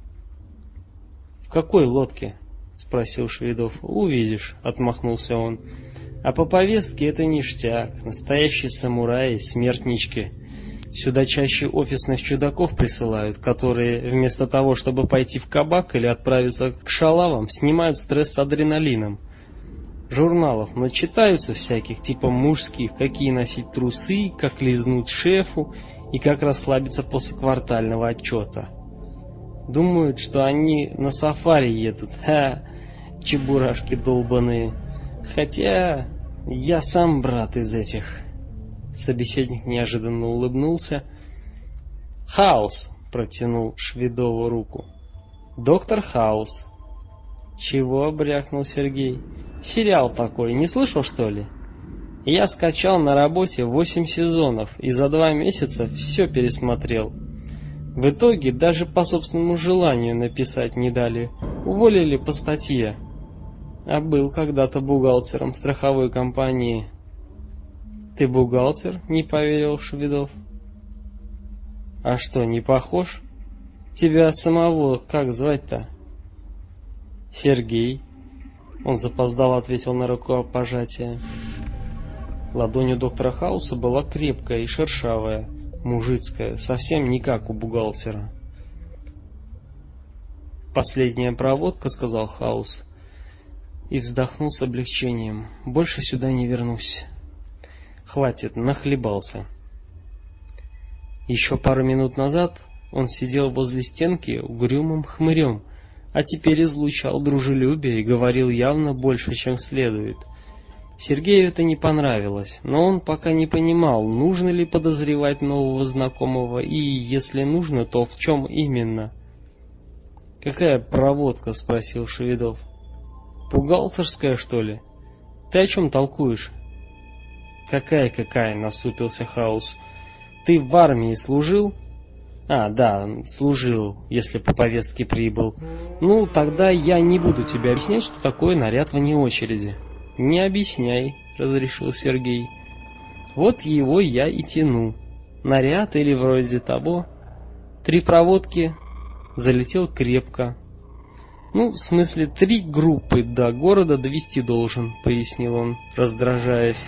«В какой лодке?» — спросил Шведов. «Увидишь», — отмахнулся он. «А по повестке это ништяк, настоящие самураи, смертнички. Сюда чаще офисных чудаков присылают, которые вместо того, чтобы пойти в кабак или отправиться к шалавам, снимают стресс с адреналином. Журналов начитаются всяких, типа мужских, какие носить трусы, как лизнуть шефу и как расслабиться после квартального отчета. Думают, что они на сафари едут. Ха, чебурашки долбаные. Хотя я сам брат из этих». Собеседник неожиданно улыбнулся. «Хаус», — протянул Шведову руку. «Доктор Хаус». «Чего?» — брякнул Сергей. «Сериал такой, не слышал, что ли? Я скачал на работе восемь сезонов и за два месяца все пересмотрел. В итоге даже по собственному желанию написать не дали. Уволили по статье. А был когда-то бухгалтером страховой компании. Ты бухгалтер? Не поверил Шведов. А что, не похож? Тебя самого как звать-то? Сергей. Он запоздало ответил на рукопожатие. Ладонь у доктора Хауса была крепкая и шершавая, мужицкая, совсем не как у бухгалтера. «Последняя проводка», — сказал Хаус, и вздохнул с облегчением. «Больше сюда не вернусь. Хватит, нахлебался». Еще пару минут назад он сидел возле стенки угрюмым хмырем, а теперь излучал дружелюбие и говорил явно больше, чем следует. Сергею это не понравилось, но он пока не понимал, нужно ли подозревать нового знакомого, и, если нужно, то в чем именно. «Какая проводка?» — спросил Шведов. «Бухгалтерская, что ли? Ты о чем толкуешь?» «Какая-какая?» — насупился Хаус. «Ты в армии служил?» «А, да, служил, если по повестке прибыл. Ну, тогда я не буду тебе объяснять, что такое наряд вне очереди». «Не объясняй», — разрешил Сергей. «Вот его я и тяну. Наряд или вроде того. Три проводки, залетел крепко. Ну, в смысле, три группы до города довести должен», — пояснил он, раздражаясь.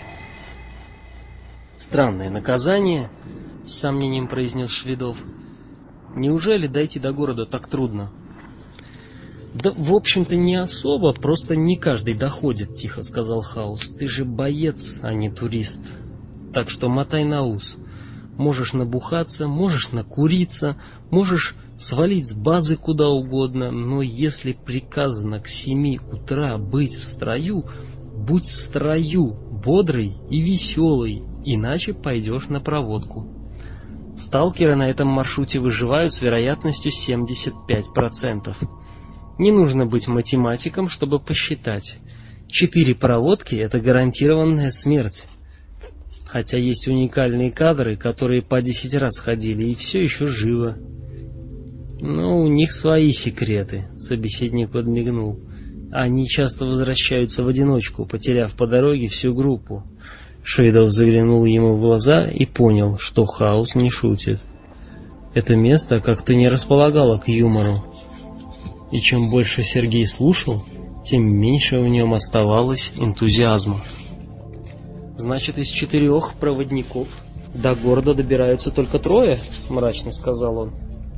«Странное наказание», — с сомнением произнес Шведов. «Неужели дойти до города так трудно?» «Да, в общем-то, не особо, просто не каждый доходит», — тихо сказал Хаус. «Ты же боец, а не турист. Так что мотай на ус. Можешь набухаться, можешь накуриться, можешь свалить с базы куда угодно, но если приказано к семи утра быть в строю, будь в строю, бодрый и веселый, иначе пойдешь на проводку. Сталкеры на этом маршруте выживают с вероятностью семьдесят пять процентов. Не нужно быть математиком, чтобы посчитать. Четыре проводки — это гарантированная смерть. Хотя есть уникальные кадры, которые по десять раз ходили и все еще живы. Но у них свои секреты, собеседник подмигнул. Они часто возвращаются в одиночку, потеряв по дороге всю группу. Шведов заглянул ему в глаза и понял, что Хаус не шутит. Это место как-то не располагало к юмору. И чем больше Сергей слушал, тем меньше в нем оставалось энтузиазма. «Значит, из четырех проводников до города добираются только трое?» — мрачно сказал он.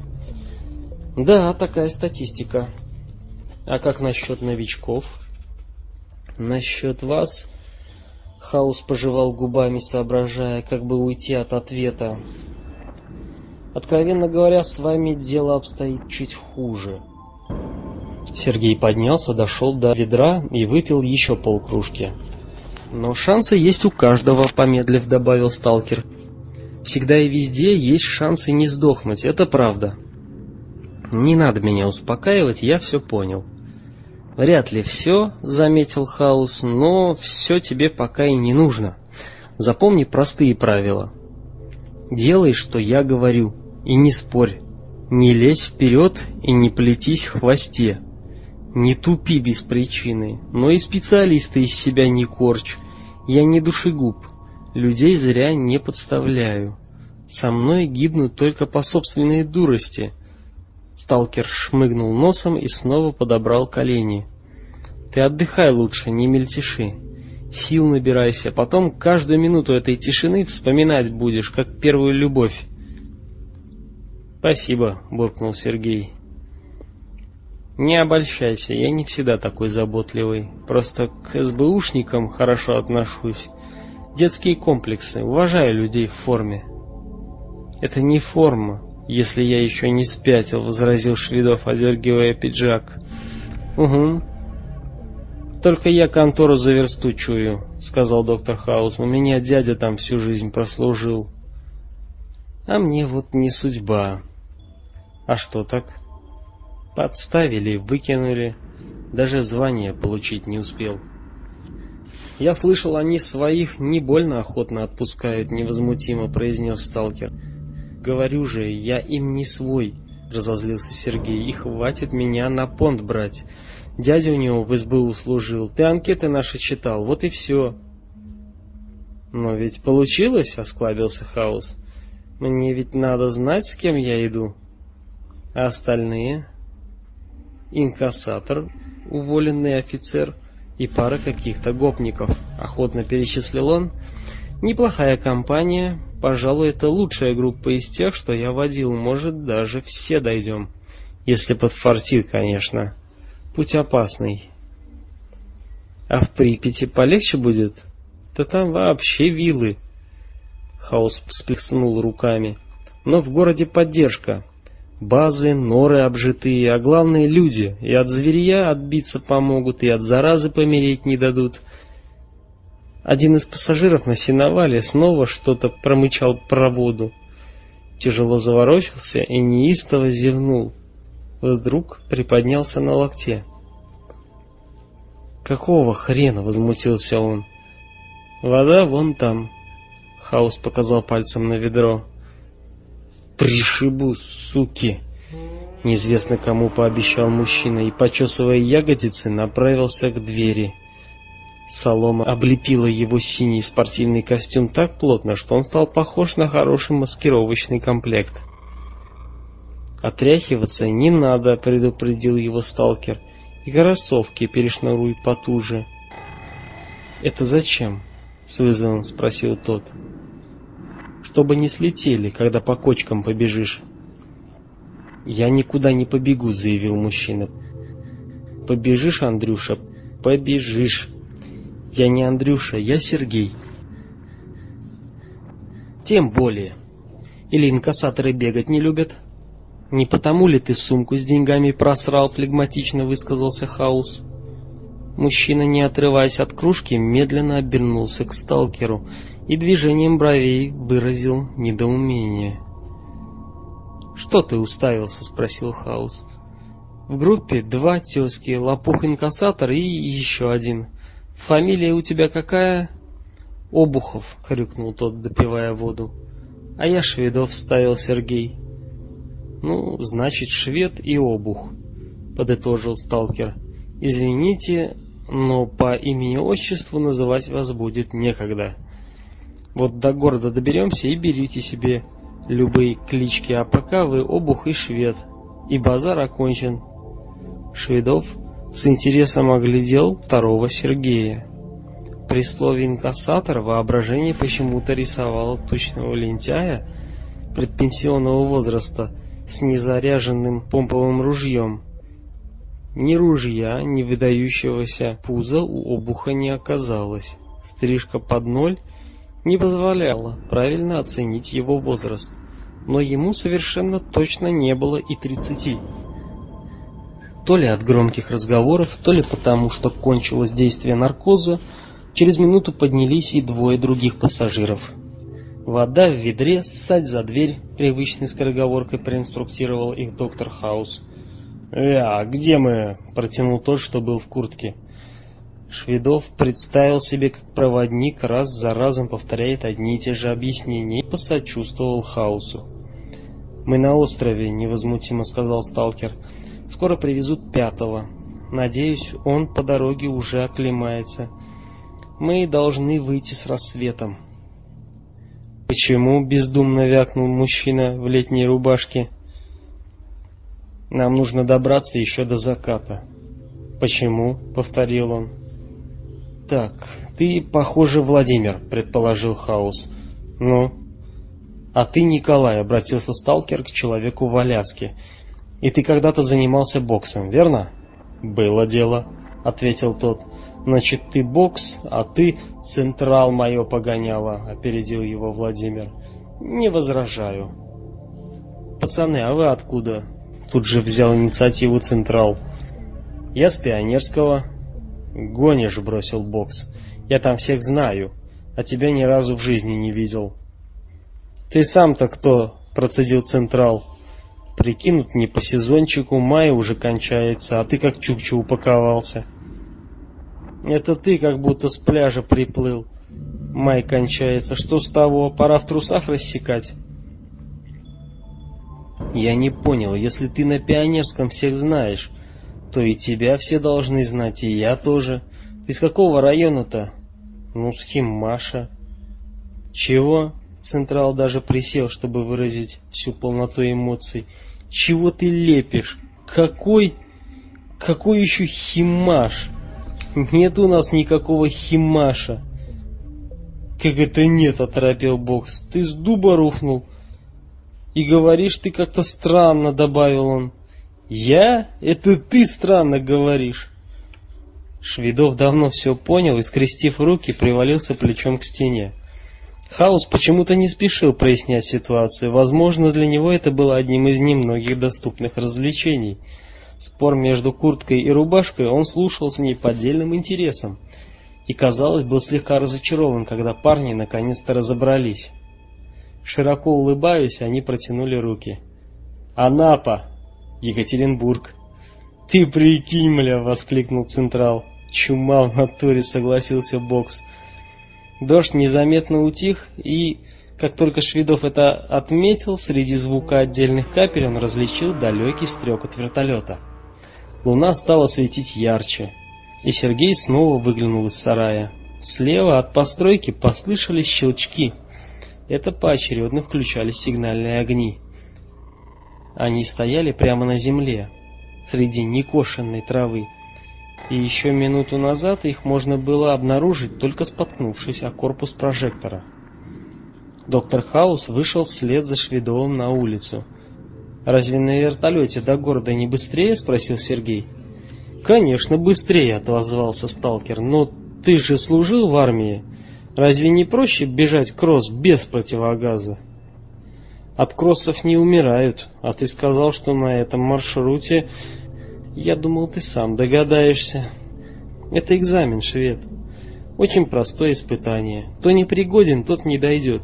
«Да, такая статистика. А как насчет новичков?» «Насчет вас...» — Хаус пожевал губами, соображая, как бы уйти от ответа. «Откровенно говоря, с вами дело обстоит чуть хуже». Сергей поднялся, дошел до ведра и выпил еще полкружки. «Но шансы есть у каждого», — помедлив добавил сталкер. «Всегда и везде есть шансы не сдохнуть, это правда. Не надо меня успокаивать, я все понял». «Вряд ли все», — заметил Хаус, — «но все тебе пока и не нужно. Запомни простые правила. Делай, что я говорю, и не спорь. Не лезь вперед и не плетись в хвосте. Не тупи без причины, но и специалиста из себя не корчь. Я не душегуб, людей зря не подставляю. Со мной гибнут только по собственной дурости». Сталкер шмыгнул носом и снова подобрал колени. «Ты отдыхай лучше, не мельтеши. Сил набирайся, потом каждую минуту этой тишины вспоминать будешь, как первую любовь». «Спасибо», — буркнул Сергей. «Не обольщайся, я не всегда такой заботливый. Просто к эс бэ ушникам хорошо отношусь. Детские комплексы, уважаю людей в форме». «Это не форма, если я еще не спятил», — возразил Шведов, одергивая пиджак. «Угу. Только я контору за версту чую», — сказал доктор Хаус. «У меня дядя там всю жизнь прослужил». «А мне вот не судьба». «А что так?» «Подставили, выкинули. Даже звание получить не успел». «Я слышал, они своих не больно охотно отпускают», — невозмутимо произнес сталкер. «Говорю же, я им не свой. разозлился Сергей, — и хватит меня на понт брать. Дядя у него в эс бэ у служил, ты анкеты наши читал, вот и все. Но ведь получилось, — осклабился Хаус. Мне ведь надо знать, с кем я иду. А остальные? Инкассатор, уволенный офицер и пара каких-то гопников, охотно перечислил он. Неплохая компания, пожалуй, это лучшая группа из тех, что я водил, может, даже все дойдем. Если подфартит, конечно. Путь опасный. А в Припяти полегче будет? Да там вообще виллы. Хаус всплеснул руками. Но в городе поддержка. Базы, норы обжитые, а главное люди. И от зверья отбиться помогут, и от заразы помереть не дадут. Один из пассажиров на сеновале снова что-то промычал про воду. Тяжело заворочился и неистово зевнул. Вдруг приподнялся на локте. «Какого хрена?» — возмутился он. «Вода вон там». Хаус показал пальцем на ведро. «Пришибу, суки!» Неизвестно кому пообещал мужчина и, почесывая ягодицы, направился к двери. Солома облепила его синий спортивный костюм так плотно, что он стал похож на хороший маскировочный комплект. «Отряхиваться не надо», — предупредил его сталкер. «И кроссовки перешнуруй потуже». «Это зачем?» — с вызовом спросил тот. «Чтобы не слетели, когда по кочкам побежишь». «Я никуда не побегу», — заявил мужчина. «Побежишь, Андрюша, побежишь. Я не Андрюша, я Сергей». «Тем более. Или инкассаторы бегать не любят?» «Не потому ли ты сумку с деньгами просрал?» — флегматично высказался Хаус. Мужчина, не отрываясь от кружки, медленно обернулся к сталкеру и движением бровей выразил недоумение. «Что ты уставился?» — спросил Хаус. «В группе два тезки, лопух-инкассатор и еще один. Фамилия у тебя какая?» «Обухов», — хрюкнул тот, допивая воду. «А я Шведов», — вставил Сергей. «Ну, значит, Швед и Обух», — подытожил сталкер. «Извините, но по имени-отчеству называть вас будет некогда. Вот до города доберемся и берите себе любые клички, а пока вы Обух и Швед, и базар окончен». Шведов с интересом оглядел второго Сергея. При слове «инкассатор» воображение почему-то рисовало тучного лентяя предпенсионного возраста с незаряженным помповым ружьем. Ни ружья, ни выдающегося пуза у Обуха не оказалось. Стрижка под ноль не позволяла правильно оценить его возраст, но ему совершенно точно не было и тридцати. То ли от громких разговоров, то ли потому, что кончилось действие наркоза, через минуту поднялись и двое других пассажиров. «Вода в ведре, ссать за дверь», — привычной скороговоркой проинструктировал их доктор Хаус. «Э, а где мы?» — протянул тот, что был в куртке. Шведов представил себе, как проводник раз за разом повторяет одни и те же объяснения, и посочувствовал Хаусу. «Мы на острове», — невозмутимо сказал сталкер. «Скоро привезут пятого. Надеюсь, он по дороге уже оклемается. Мы должны выйти с рассветом». «Почему?» — бездумно вякнул мужчина в летней рубашке. «Нам нужно добраться еще до заката». «Почему?» — повторил он. «Так, ты, похоже, Владимир», — предположил Хаус. «Ну?» «А ты Николай», — обратился сталкер к человеку в Аляске. «И ты когда-то занимался боксом, верно?» «Было дело», — ответил тот. «Значит, ты бокс, а ты Централ мое погоняло», — опередил его Владимир. «Не возражаю». «Пацаны, а вы откуда?» — тут же взял инициативу Централ. «Я с Пионерского». «Гонишь», — бросил бокс. «Я там всех знаю, а тебя ни разу в жизни не видел». «Ты сам-то кто?» — процедил Централ. «Прикинут не по сезончику, май уже кончается, а ты как чукча упаковался». «Это ты как будто с пляжа приплыл. Май кончается. Что с того? Пора в трусах рассекать». Я не понял, если ты на Пионерском всех знаешь, то и тебя все должны знать, и я тоже. Ты с какого района-то? Ну, с Химмаша. Чего? Централ даже присел, чтобы выразить всю полноту эмоций. Чего ты лепишь? Какой... Какой еще Химмаш? Нет у нас никакого Химмаша. Как это нет, оторопел Бокс. Ты с дуба рухнул. И говоришь ты как-то странно, добавил он. Я? Это ты странно говоришь. Шведов давно все понял и, скрестив руки, привалился плечом к стене. Хаус почему-то не спешил прояснять ситуацию. Возможно, для него это было одним из немногих доступных развлечений. Спор между курткой и рубашкой он слушал с неподдельным интересом. И, казалось, был слегка разочарован, когда парни наконец-то разобрались. Широко улыбаясь, они протянули руки. «Анапа! Екатеринбург!» «Ты прикинь, мля!» — воскликнул Централ. «Чума в натуре!» — согласился Бокс. Дождь незаметно утих, и, как только Шведов это отметил, среди звука отдельных капель он различил далекий стрекот вертолета. Луна стала светить ярче, и Сергей снова выглянул из сарая. Слева от постройки послышались щелчки. Это поочередно включались сигнальные огни. Они стояли прямо на земле, среди некошенной травы. И еще минуту назад их можно было обнаружить, только споткнувшись о корпус прожектора. Доктор Хаус вышел вслед за Шведовым на улицу. «Разве на вертолете до города не быстрее?» — спросил Сергей. «Конечно, быстрее», — отозвался сталкер. «Но ты же служил в армии. Разве не проще бежать кросс без противогаза?» «От кроссов не умирают, а ты сказал, что на этом маршруте...» «Я думал, ты сам догадаешься. Это экзамен, швед. Очень простое испытание. Кто не пригоден, тот не дойдет».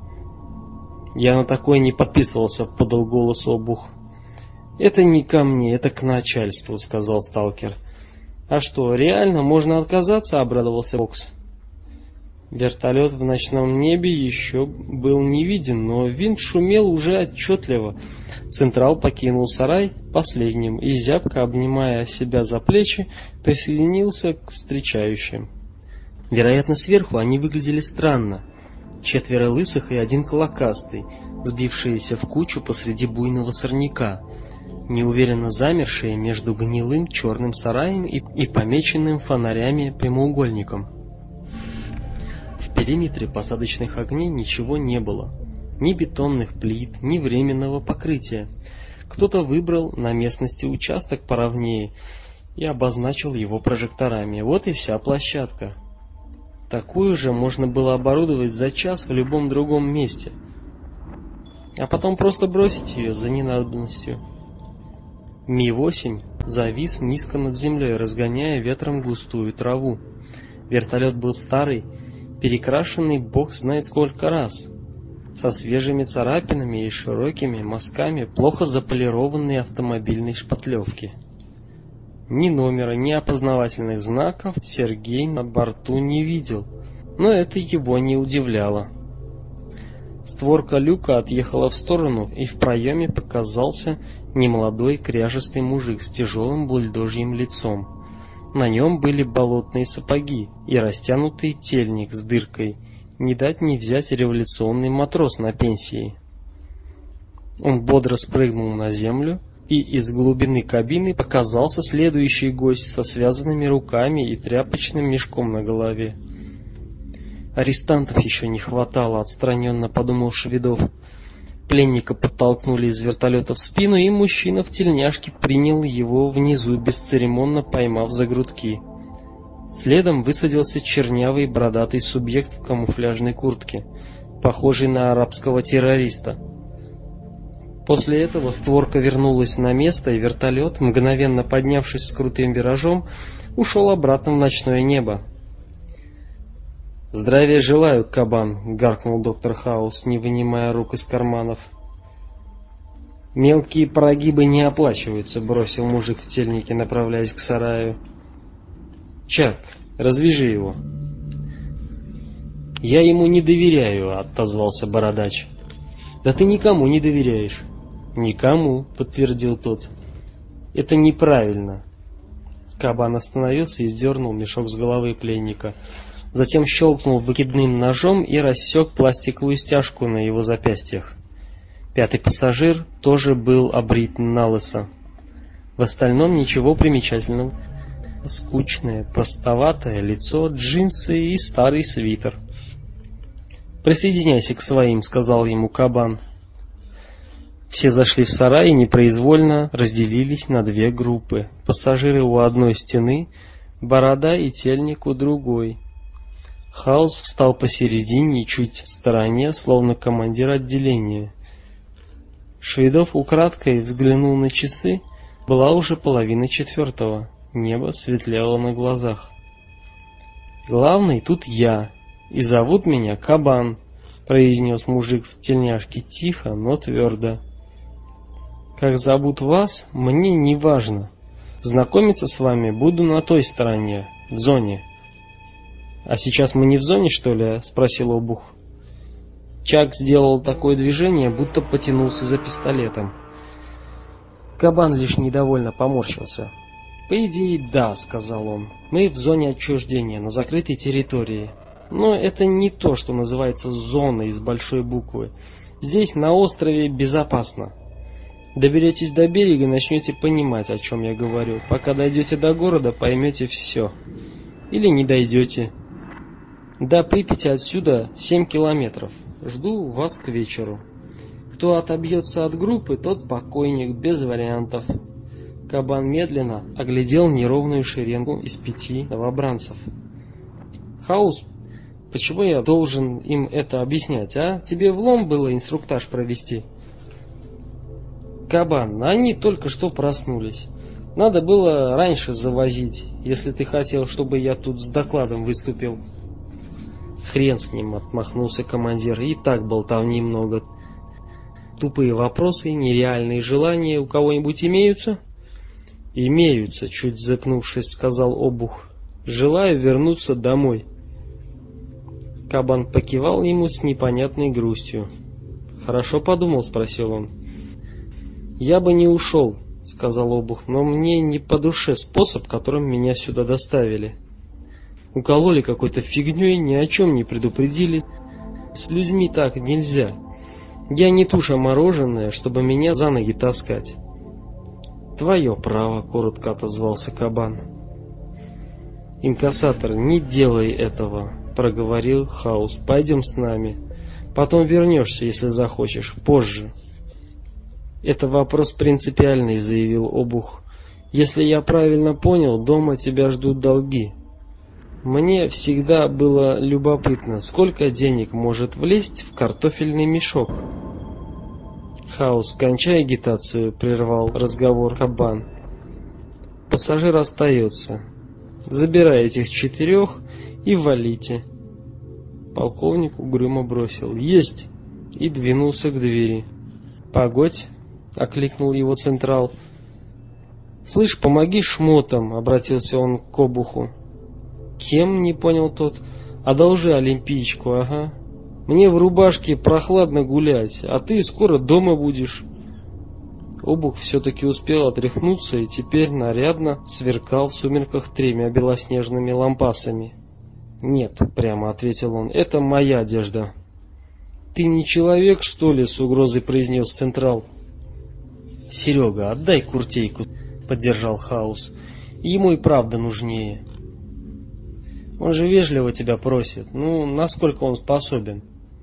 «Я на такое не подписывался», — подал голос Обух. «Это не ко мне, это к начальству», — сказал сталкер. «А что, реально можно отказаться?» — обрадовался Бокс. Вертолет в ночном небе еще был не виден, но винт шумел уже отчетливо. Централ покинул сарай последним и, зябко обнимая себя за плечи, присоединился к встречающим. Вероятно, сверху они выглядели странно. Четверо лысых и один клокастый, сбившиеся в кучу посреди буйного сорняка, неуверенно замершие между гнилым черным сараем и, и помеченным фонарями прямоугольником. В периметре посадочных огней ничего не было. Ни бетонных плит, ни временного покрытия. Кто-то выбрал на местности участок поровнее и обозначил его прожекторами. Вот и вся площадка. Такую же можно было оборудовать за час в любом другом месте, а потом просто бросить ее за ненадобностью. Ми восемь завис низко над землей, разгоняя ветром густую траву. Вертолет был старый, перекрашенный бог знает сколько раз, со свежими царапинами и широкими мазками плохо заполированной автомобильной шпатлевки. Ни номера, ни опознавательных знаков Сергей на борту не видел, но это его не удивляло. Створка люка отъехала в сторону, и в проеме показался немолодой кряжестый мужик с тяжелым бульдожьим лицом. На нем были болотные сапоги и растянутый тельник с дыркой, не дать не взять революционный матрос на пенсии. Он бодро спрыгнул на землю, и из глубины кабины показался следующий гость со связанными руками и тряпочным мешком на голове. «Арестантов еще не хватало», — отстраненно подумал Шведов. Пленника подтолкнули из вертолета в спину, и мужчина в тельняшке принял его внизу, бесцеремонно поймав за грудки. Следом высадился чернявый бородатый субъект в камуфляжной куртке, похожий на арабского террориста. После этого створка вернулась на место, и вертолет, мгновенно поднявшись с крутым виражом, ушел обратно в ночное небо. «Здравия желаю, кабан!» — гаркнул доктор Хаус, не вынимая рук из карманов. «Мелкие прогибы не оплачиваются», — бросил мужик в тельнике, направляясь к сараю. «Чак, развяжи его». «Я ему не доверяю», — отозвался бородач. «Да ты никому не доверяешь». «Никому», — подтвердил тот. «Это неправильно». Кабан остановился и сдернул мешок с головы пленника. Затем щелкнул выкидным ножом и рассек пластиковую стяжку на его запястьях. Пятый пассажир тоже был обрит налысо. В остальном ничего примечательного. Скучное, простоватое лицо, джинсы и старый свитер. «Присоединяйся к своим», — сказал ему Кабан. Все зашли в сарай и непроизвольно разделились на две группы. Пассажиры у одной стены, Борода и Тельник у другой. Хаус встал посередине и чуть в стороне, словно командир отделения. Шведов украдкой взглянул на часы. Была уже половина четвертого. Небо светлело на глазах. «Главный тут я, и зовут меня Кабан», — произнес мужик в тельняшке тихо, но твердо. «Как зовут вас, мне не важно. Знакомиться с вами буду на той стороне, в зоне». «А сейчас мы не в зоне, что ли?» — спросил Обух. Чак сделал такое движение, будто потянулся за пистолетом. Кабан лишь недовольно поморщился. «По идее, да», — сказал он. «Мы в зоне отчуждения, на закрытой территории. Но это не то, что называется зоной с большой буквы. Здесь, на острове, безопасно. Доберетесь до берега и начнете понимать, о чем я говорю. Пока дойдете до города, поймете все. Или не дойдете. До Припяти отсюда семь километров. Жду вас к вечеру. Кто отобьется от группы, тот покойник, без вариантов». Кабан медленно оглядел неровную шеренгу из пяти новобранцев. «Хаус, почему я должен им это объяснять, а? Тебе влом было инструктаж провести?» «Кабан, они только что проснулись. Надо было раньше завозить, если ты хотел, чтобы я тут с докладом выступил». «Хрен с ним», — отмахнулся командир, — «и так болтовни много. Тупые вопросы, нереальные желания у кого-нибудь имеются?» «Имеются», — чуть запнувшись, сказал Обух. «Желаю вернуться домой». Кабан покивал ему с непонятной грустью. «Хорошо подумал?» — спросил он. «Я бы не ушел», — сказал Обух, — «но мне не по душе способ, которым меня сюда доставили. Укололи какой-то фигней, ни о чем не предупредили. С людьми так нельзя. Я не туша мороженое, чтобы меня за ноги таскать». «Твое право», — коротко отозвался Кабан. «Инкассатор, не делай этого», — проговорил Хаус. «Пойдем с нами. Потом вернешься, если захочешь, позже». «Это вопрос принципиальный», — заявил Обух. «Если я правильно понял, дома тебя ждут долги. Мне всегда было любопытно, сколько денег может влезть в картофельный мешок». «Хаус, кончай агитацию», — прервал разговор Кабан. «Пассажир остается. Забирай этих четырех и валите». Полковник угрюмо бросил «Есть!» и двинулся к двери. «Погодь!» — окликнул его Централ. «Слышь, помоги шмотам», — обратился он к Обуху. «Кем?» — не понял тот. «Одолжи олимпийчику, ага. Мне в рубашке прохладно гулять, а ты скоро дома будешь». Обух все-таки успел отряхнуться и теперь нарядно сверкал в сумерках тремя белоснежными лампасами. «Нет», — прямо ответил он, — «это моя одежда». «Ты не человек, что ли?» — с угрозой произнес Централ. «Серега, отдай куртейку», — поддержал Хаус. «Ему и правда нужнее. Он же вежливо тебя просит. Ну, насколько он способен?»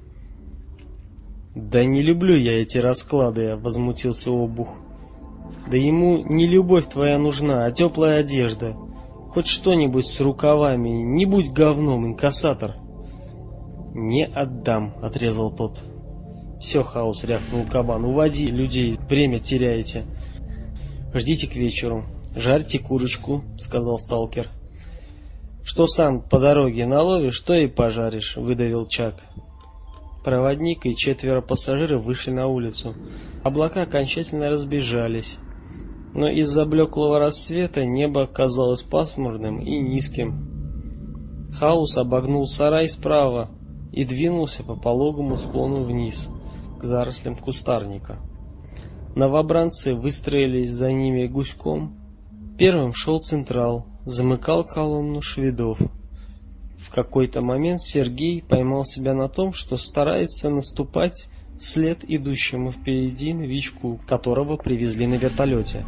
«Да не люблю я эти расклады», — возмутился Обух. «Да ему не любовь твоя нужна, а теплая одежда. Хоть что-нибудь с рукавами, не будь говном, инкассатор». «Не отдам», — отрезал тот. «Все, Хаус», — рявкнул Кабан, — «уводи людей, время теряете». «Ждите к вечеру. Жарьте курочку», — сказал сталкер. «Что сам по дороге наловишь, то и пожаришь», — выдавил Чак. Проводник и четверо пассажиров вышли на улицу. Облака окончательно разбежались, но из-за блеклого рассвета небо казалось пасмурным и низким. Хаус обогнул сарай справа и двинулся по пологому склону вниз, к зарослям кустарника. Новобранцы выстроились за ними гуськом. Первым шел Централ, замыкал колонну Шведов. В какой-то момент Сергей поймал себя на том, что старается наступать вслед идущему впереди новичку, которого привезли на вертолете.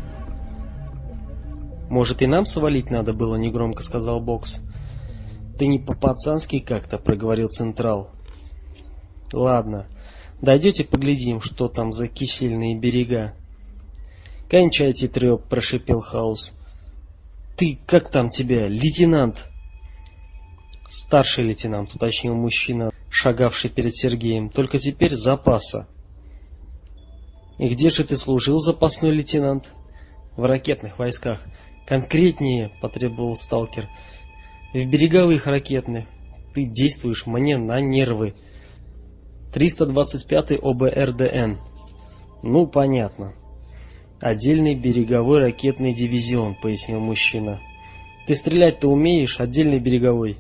«Может, и нам свалить надо было?» — негромко сказал Бокс. «Ты не по-пацански как-то», — проговорил Централ. «Ладно, дойдете, поглядим, что там за кисельные берега». «Кончайте треп», — прошипел Хаус. «Ты, как там тебя, лейтенант?» «Старший лейтенант», — уточнил мужчина, шагавший перед Сергеем, — «только теперь запаса». «И где же ты служил, запасной лейтенант?» «В ракетных войсках». «Конкретнее», — потребовал сталкер. «В береговых ракетных. Ты действуешь мне на нервы». триста двадцать пятый О Б Р Д Н. «Ну, понятно. Отдельный береговой ракетный дивизион», — пояснил мужчина. «Ты стрелять-то умеешь, отдельный береговой?»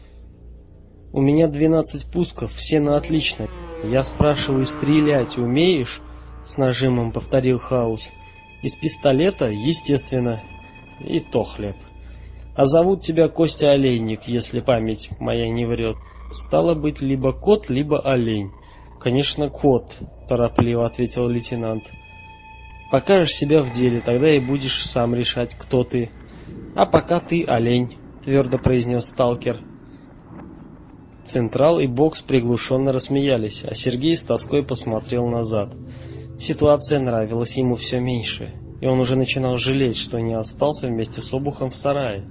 «У меня двенадцать пусков, все на отлично. Я спрашиваю, стрелять умеешь?» — с нажимом повторил Хаус. «Из пистолета, естественно. И то хлеб. А зовут тебя Костя Олейник, если память моя не врет. Стало быть, либо кот, либо олень». «Конечно, кот», — торопливо ответил лейтенант. «Покажешь себя в деле, тогда и будешь сам решать, кто ты. А пока ты олень», — твердо произнес сталкер. Централ и Бокс приглушенно рассмеялись, а Сергей с тоской посмотрел назад. Ситуация нравилась ему все меньше, и он уже начинал жалеть, что не остался вместе с Обухом в сарае.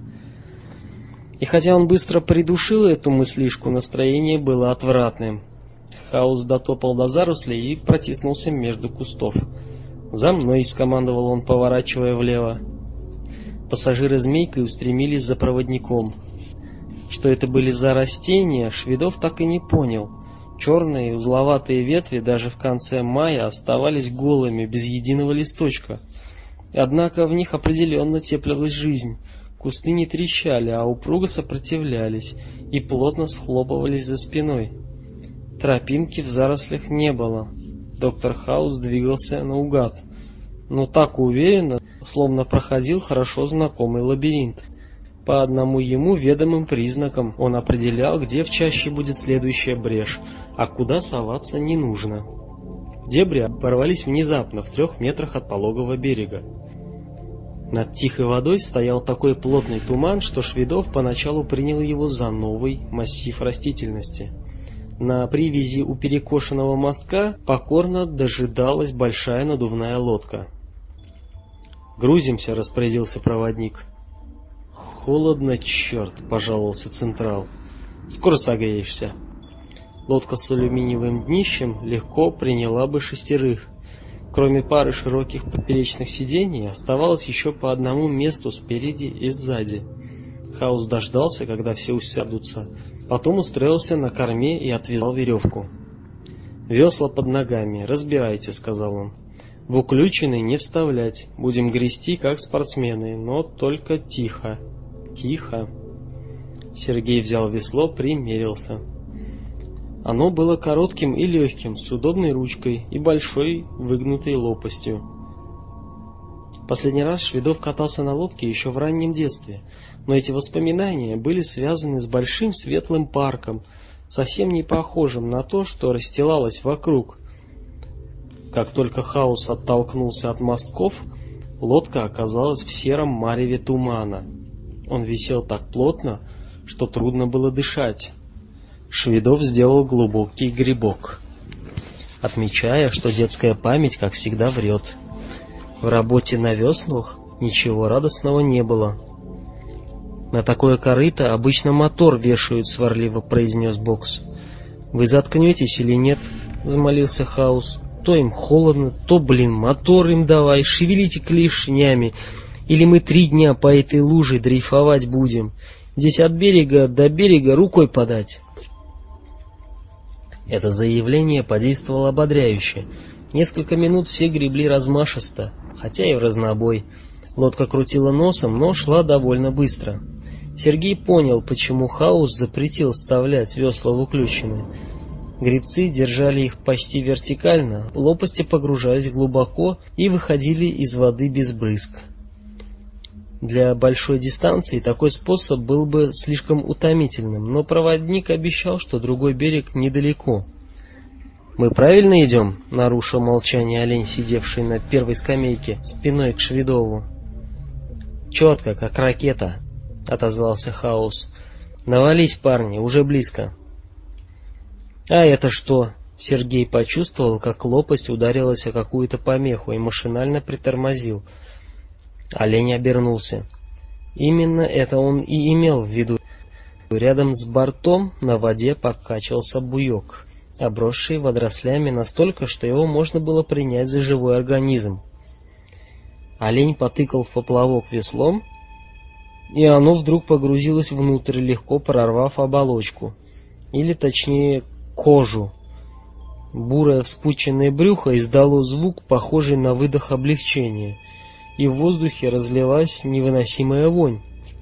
И хотя он быстро придушил эту мыслишку, настроение было отвратным. Хаус дотопал до зарослей и протиснулся между кустов. «За мной!» — скомандовал он, поворачивая влево. Пассажиры змейкой устремились за проводником. Что это были за растения, Шведов так и не понял. Черные узловатые ветви даже в конце мая оставались голыми, без единого листочка. Однако в них определенно теплилась жизнь. Кусты не трещали, а упруго сопротивлялись и плотно схлопывались за спиной. Тропинки в зарослях не было. Доктор Хаус двигался наугад, но так уверенно, словно проходил хорошо знакомый лабиринт. По одному ему ведомым признакам он определял, где в чаще будет следующая брешь, а куда соваться не нужно. Дебри оборвались внезапно в трех метрах от пологого берега. Над тихой водой стоял такой плотный туман, что Шведов поначалу принял его за новый массив растительности. На привязи у перекошенного мостка покорно дожидалась большая надувная лодка. «Грузимся», — распорядился проводник. «Холодно, черт», — пожаловался Централ. «Скоро согреешься». Лодка с алюминиевым днищем легко приняла бы шестерых. Кроме пары широких поперечных сидений, оставалось еще по одному месту спереди и сзади. Хаус дождался, когда все усядутся, потом устроился на корме и отвязал веревку. «Весла под ногами, разбирайте», — сказал он. «В уключенный не вставлять, будем грести, как спортсмены, но только тихо». «Тихо». Сергей взял весло, примерился. Оно было коротким и легким, с удобной ручкой и большой выгнутой лопастью. Последний раз Шведов катался на лодке еще в раннем детстве, но эти воспоминания были связаны с большим светлым парком, совсем не похожим на то, что расстилалось вокруг. Как только Хаус оттолкнулся от мостков, лодка оказалась в сером мареве тумана. Он висел так плотно, что трудно было дышать. Шведов сделал глубокий грибок, отмечая, что детская память, как всегда, врет. В работе на веслах ничего радостного не было. «На такое корыто обычно мотор вешают», — сварливо произнес Бокс. «Вы заткнетесь или нет?» — взмолился Хаус. «То им холодно, то, блин, мотор им давай, шевелите клешнями, или мы три дня по этой луже дрейфовать будем. Здесь от берега до берега рукой подать». Это заявление подействовало ободряюще. Несколько минут все гребли размашисто, хотя и в разнобой. Лодка крутила носом, но шла довольно быстро. Сергей понял, почему Хаус запретил вставлять весла в уключенные. Гребцы держали их почти вертикально, лопасти погружались глубоко и выходили из воды без брызг. Для большой дистанции такой способ был бы слишком утомительным, но проводник обещал, что другой берег недалеко. «Мы правильно идем?» — нарушил молчание олень, сидевший на первой скамейке, спиной к Шведову. «Четко, как ракета», — отозвался Хаус. «Навались, парни, уже близко». «А это что?» — Сергей почувствовал, как лопасть ударилась о какую-то помеху и машинально притормозил. Олень обернулся. Именно это он и имел в виду. Рядом с бортом на воде покачивался буек, обросший водорослями настолько, что его можно было принять за живой организм. Олень потыкал в поплавок веслом, и оно вдруг погрузилось внутрь, легко прорвав оболочку, или точнее кожу. Бурое вспученное брюхо издало звук, похожий на выдох облегчения, и в воздухе разлилась невыносимая вонь.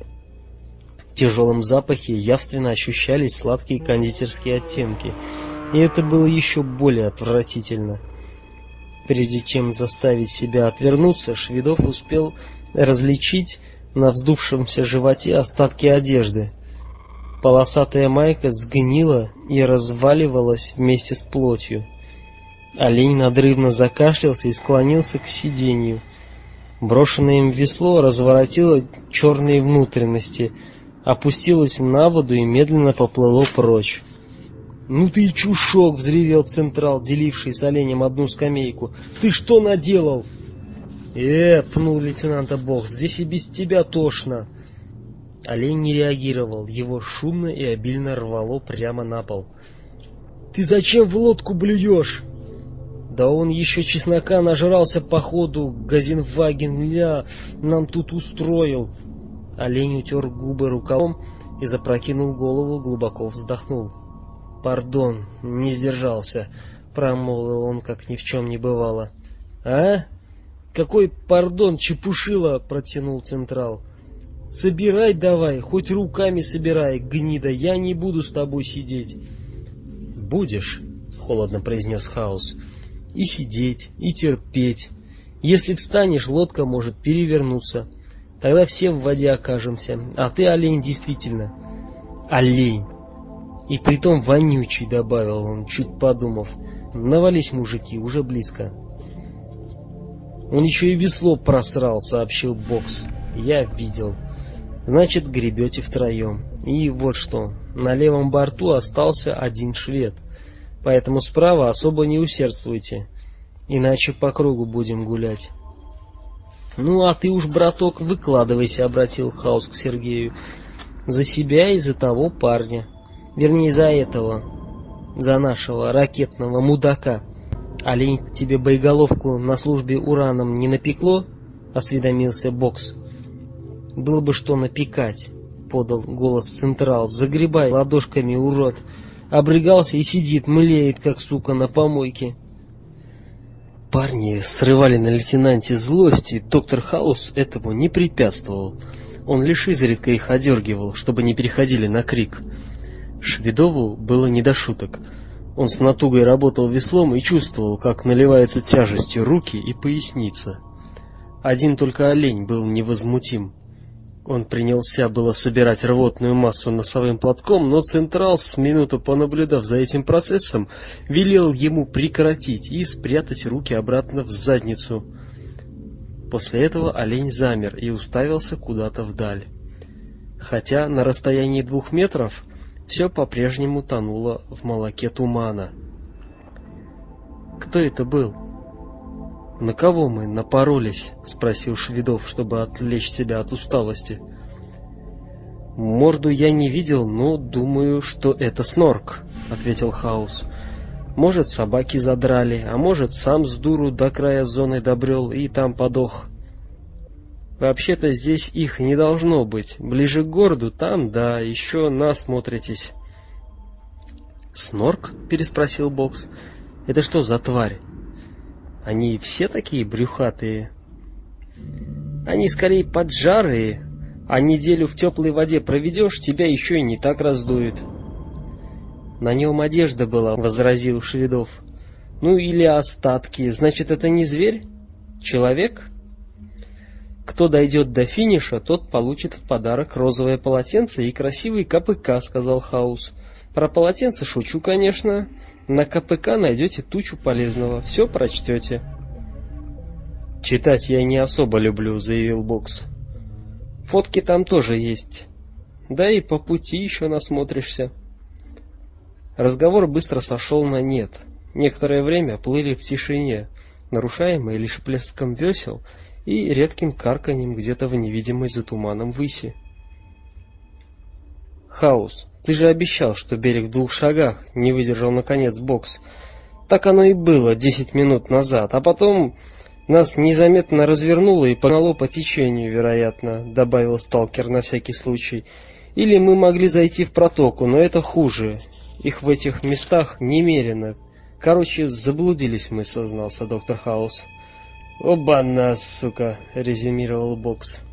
В тяжелом запахе явственно ощущались сладкие кондитерские оттенки, и это было еще более отвратительно. Прежде чем заставить себя отвернуться, Шведов успел различить на вздувшемся животе остатки одежды. Полосатая майка сгнила и разваливалась вместе с плотью. Олень надрывно закашлялся и склонился к сиденью. Брошенное им весло разворотило черные внутренности, опустилось на воду и медленно поплыло прочь. «Ну ты и чушок!» — взревел Централ, деливший с оленем одну скамейку. «Ты что наделал?» «Э, — пнул лейтенанта Бог, — здесь и без тебя тошно!» Олень не реагировал, его шумно и обильно рвало прямо на пол. «Ты зачем в лодку блюешь?» «Да он еще чеснока нажрался по ходу, Газенваген, ля, нам тут устроил!» Олень утер губы рукавом и запрокинул голову, глубоко вздохнул. «Пардон, не сдержался», — промолвил он, как ни в чем не бывало. «А? Какой пардон, чепушила!» — протянул Централ. «Собирай давай, хоть руками собирай, гнида, я не буду с тобой сидеть». «Будешь», — холодно произнес Хаус, — «и сидеть, и терпеть. Если встанешь, лодка может перевернуться. Тогда все в воде окажемся, а ты, олень, действительно олень. И притом вонючий», — добавил он, чуть подумав. «Навались, мужики, уже близко». «Он еще и весло просрал», — сообщил Бокс. «Я видел. Значит, гребете втроем. И вот что, на левом борту остался один швед, поэтому справа особо не усердствуйте, иначе по кругу будем гулять». «Ну, а ты уж, браток, выкладывайся», — обратил Хаус к Сергею. «За себя и за того парня. Вернее, за этого, за нашего ракетного мудака. Олень, тебе боеголовку на службе ураном не напекло?» — осведомился Бокс. «Было бы что напекать», — подал голос Централ. «Загребай ладошками, урод. Обрыгался и сидит, млеет, как сука, на помойке». Парни срывали на лейтенанте злости, доктор Хаус этому не препятствовал. Он лишь изредка их одергивал, чтобы не переходили на крик. Шведову было не до шуток. Он с натугой работал веслом и чувствовал, как наливаются тяжестью руки и поясница. Один только олень был невозмутим. Он принялся было собирать рвотную массу носовым платком, но Централ, с минуту понаблюдав за этим процессом, велел ему прекратить и спрятать руки обратно в задницу. После этого олень замер и уставился куда-то вдаль. Хотя на расстоянии двух метров все по-прежнему тонуло в молоке тумана. «Кто это был? На кого мы напоролись?» — спросил Шведов, чтобы отвлечь себя от усталости. «Морду я не видел, но думаю, что это снорк», — ответил Хаус. «Может, собаки задрали, а может, сам с дуру до края зоны добрел и там подох. Вообще-то здесь их не должно быть. Ближе к городу, там, да, еще насмотритесь». «Снорк?» — переспросил Бокс. «Это что за тварь? Они все такие брюхатые?» «Они скорее поджарые, а неделю в теплой воде проведешь, тебя еще и не так раздует». На нем одежда была, возразил Шведов. Ну или остатки, значит, это не зверь? Человек? Кто дойдет до финиша, тот получит в подарок розовое полотенце и красивый КПК, сказал Хаус. Про полотенце шучу, конечно. На КПК найдете тучу полезного, все прочтете. Читать я не особо люблю, заявил Бокс. Фотки там тоже есть. Да и по пути еще насмотришься. Разговор быстро сошел на нет. Некоторое время плыли в тишине, нарушаемой лишь плеском весел и редким карканьем где-то в невидимой за туманом выси. Хаус, ты же обещал, что берег в двух шагах, не выдержал наконец Бокс. Так оно и было десять минут назад, а потом нас незаметно развернуло и погнало по течению, вероятно, добавил сталкер на всякий случай. Или мы могли зайти в протоку, но это хуже. Их в этих местах немерено. Короче, заблудились мы, сознался доктор Хаус. Оба-на, сука, резюмировал Бокс.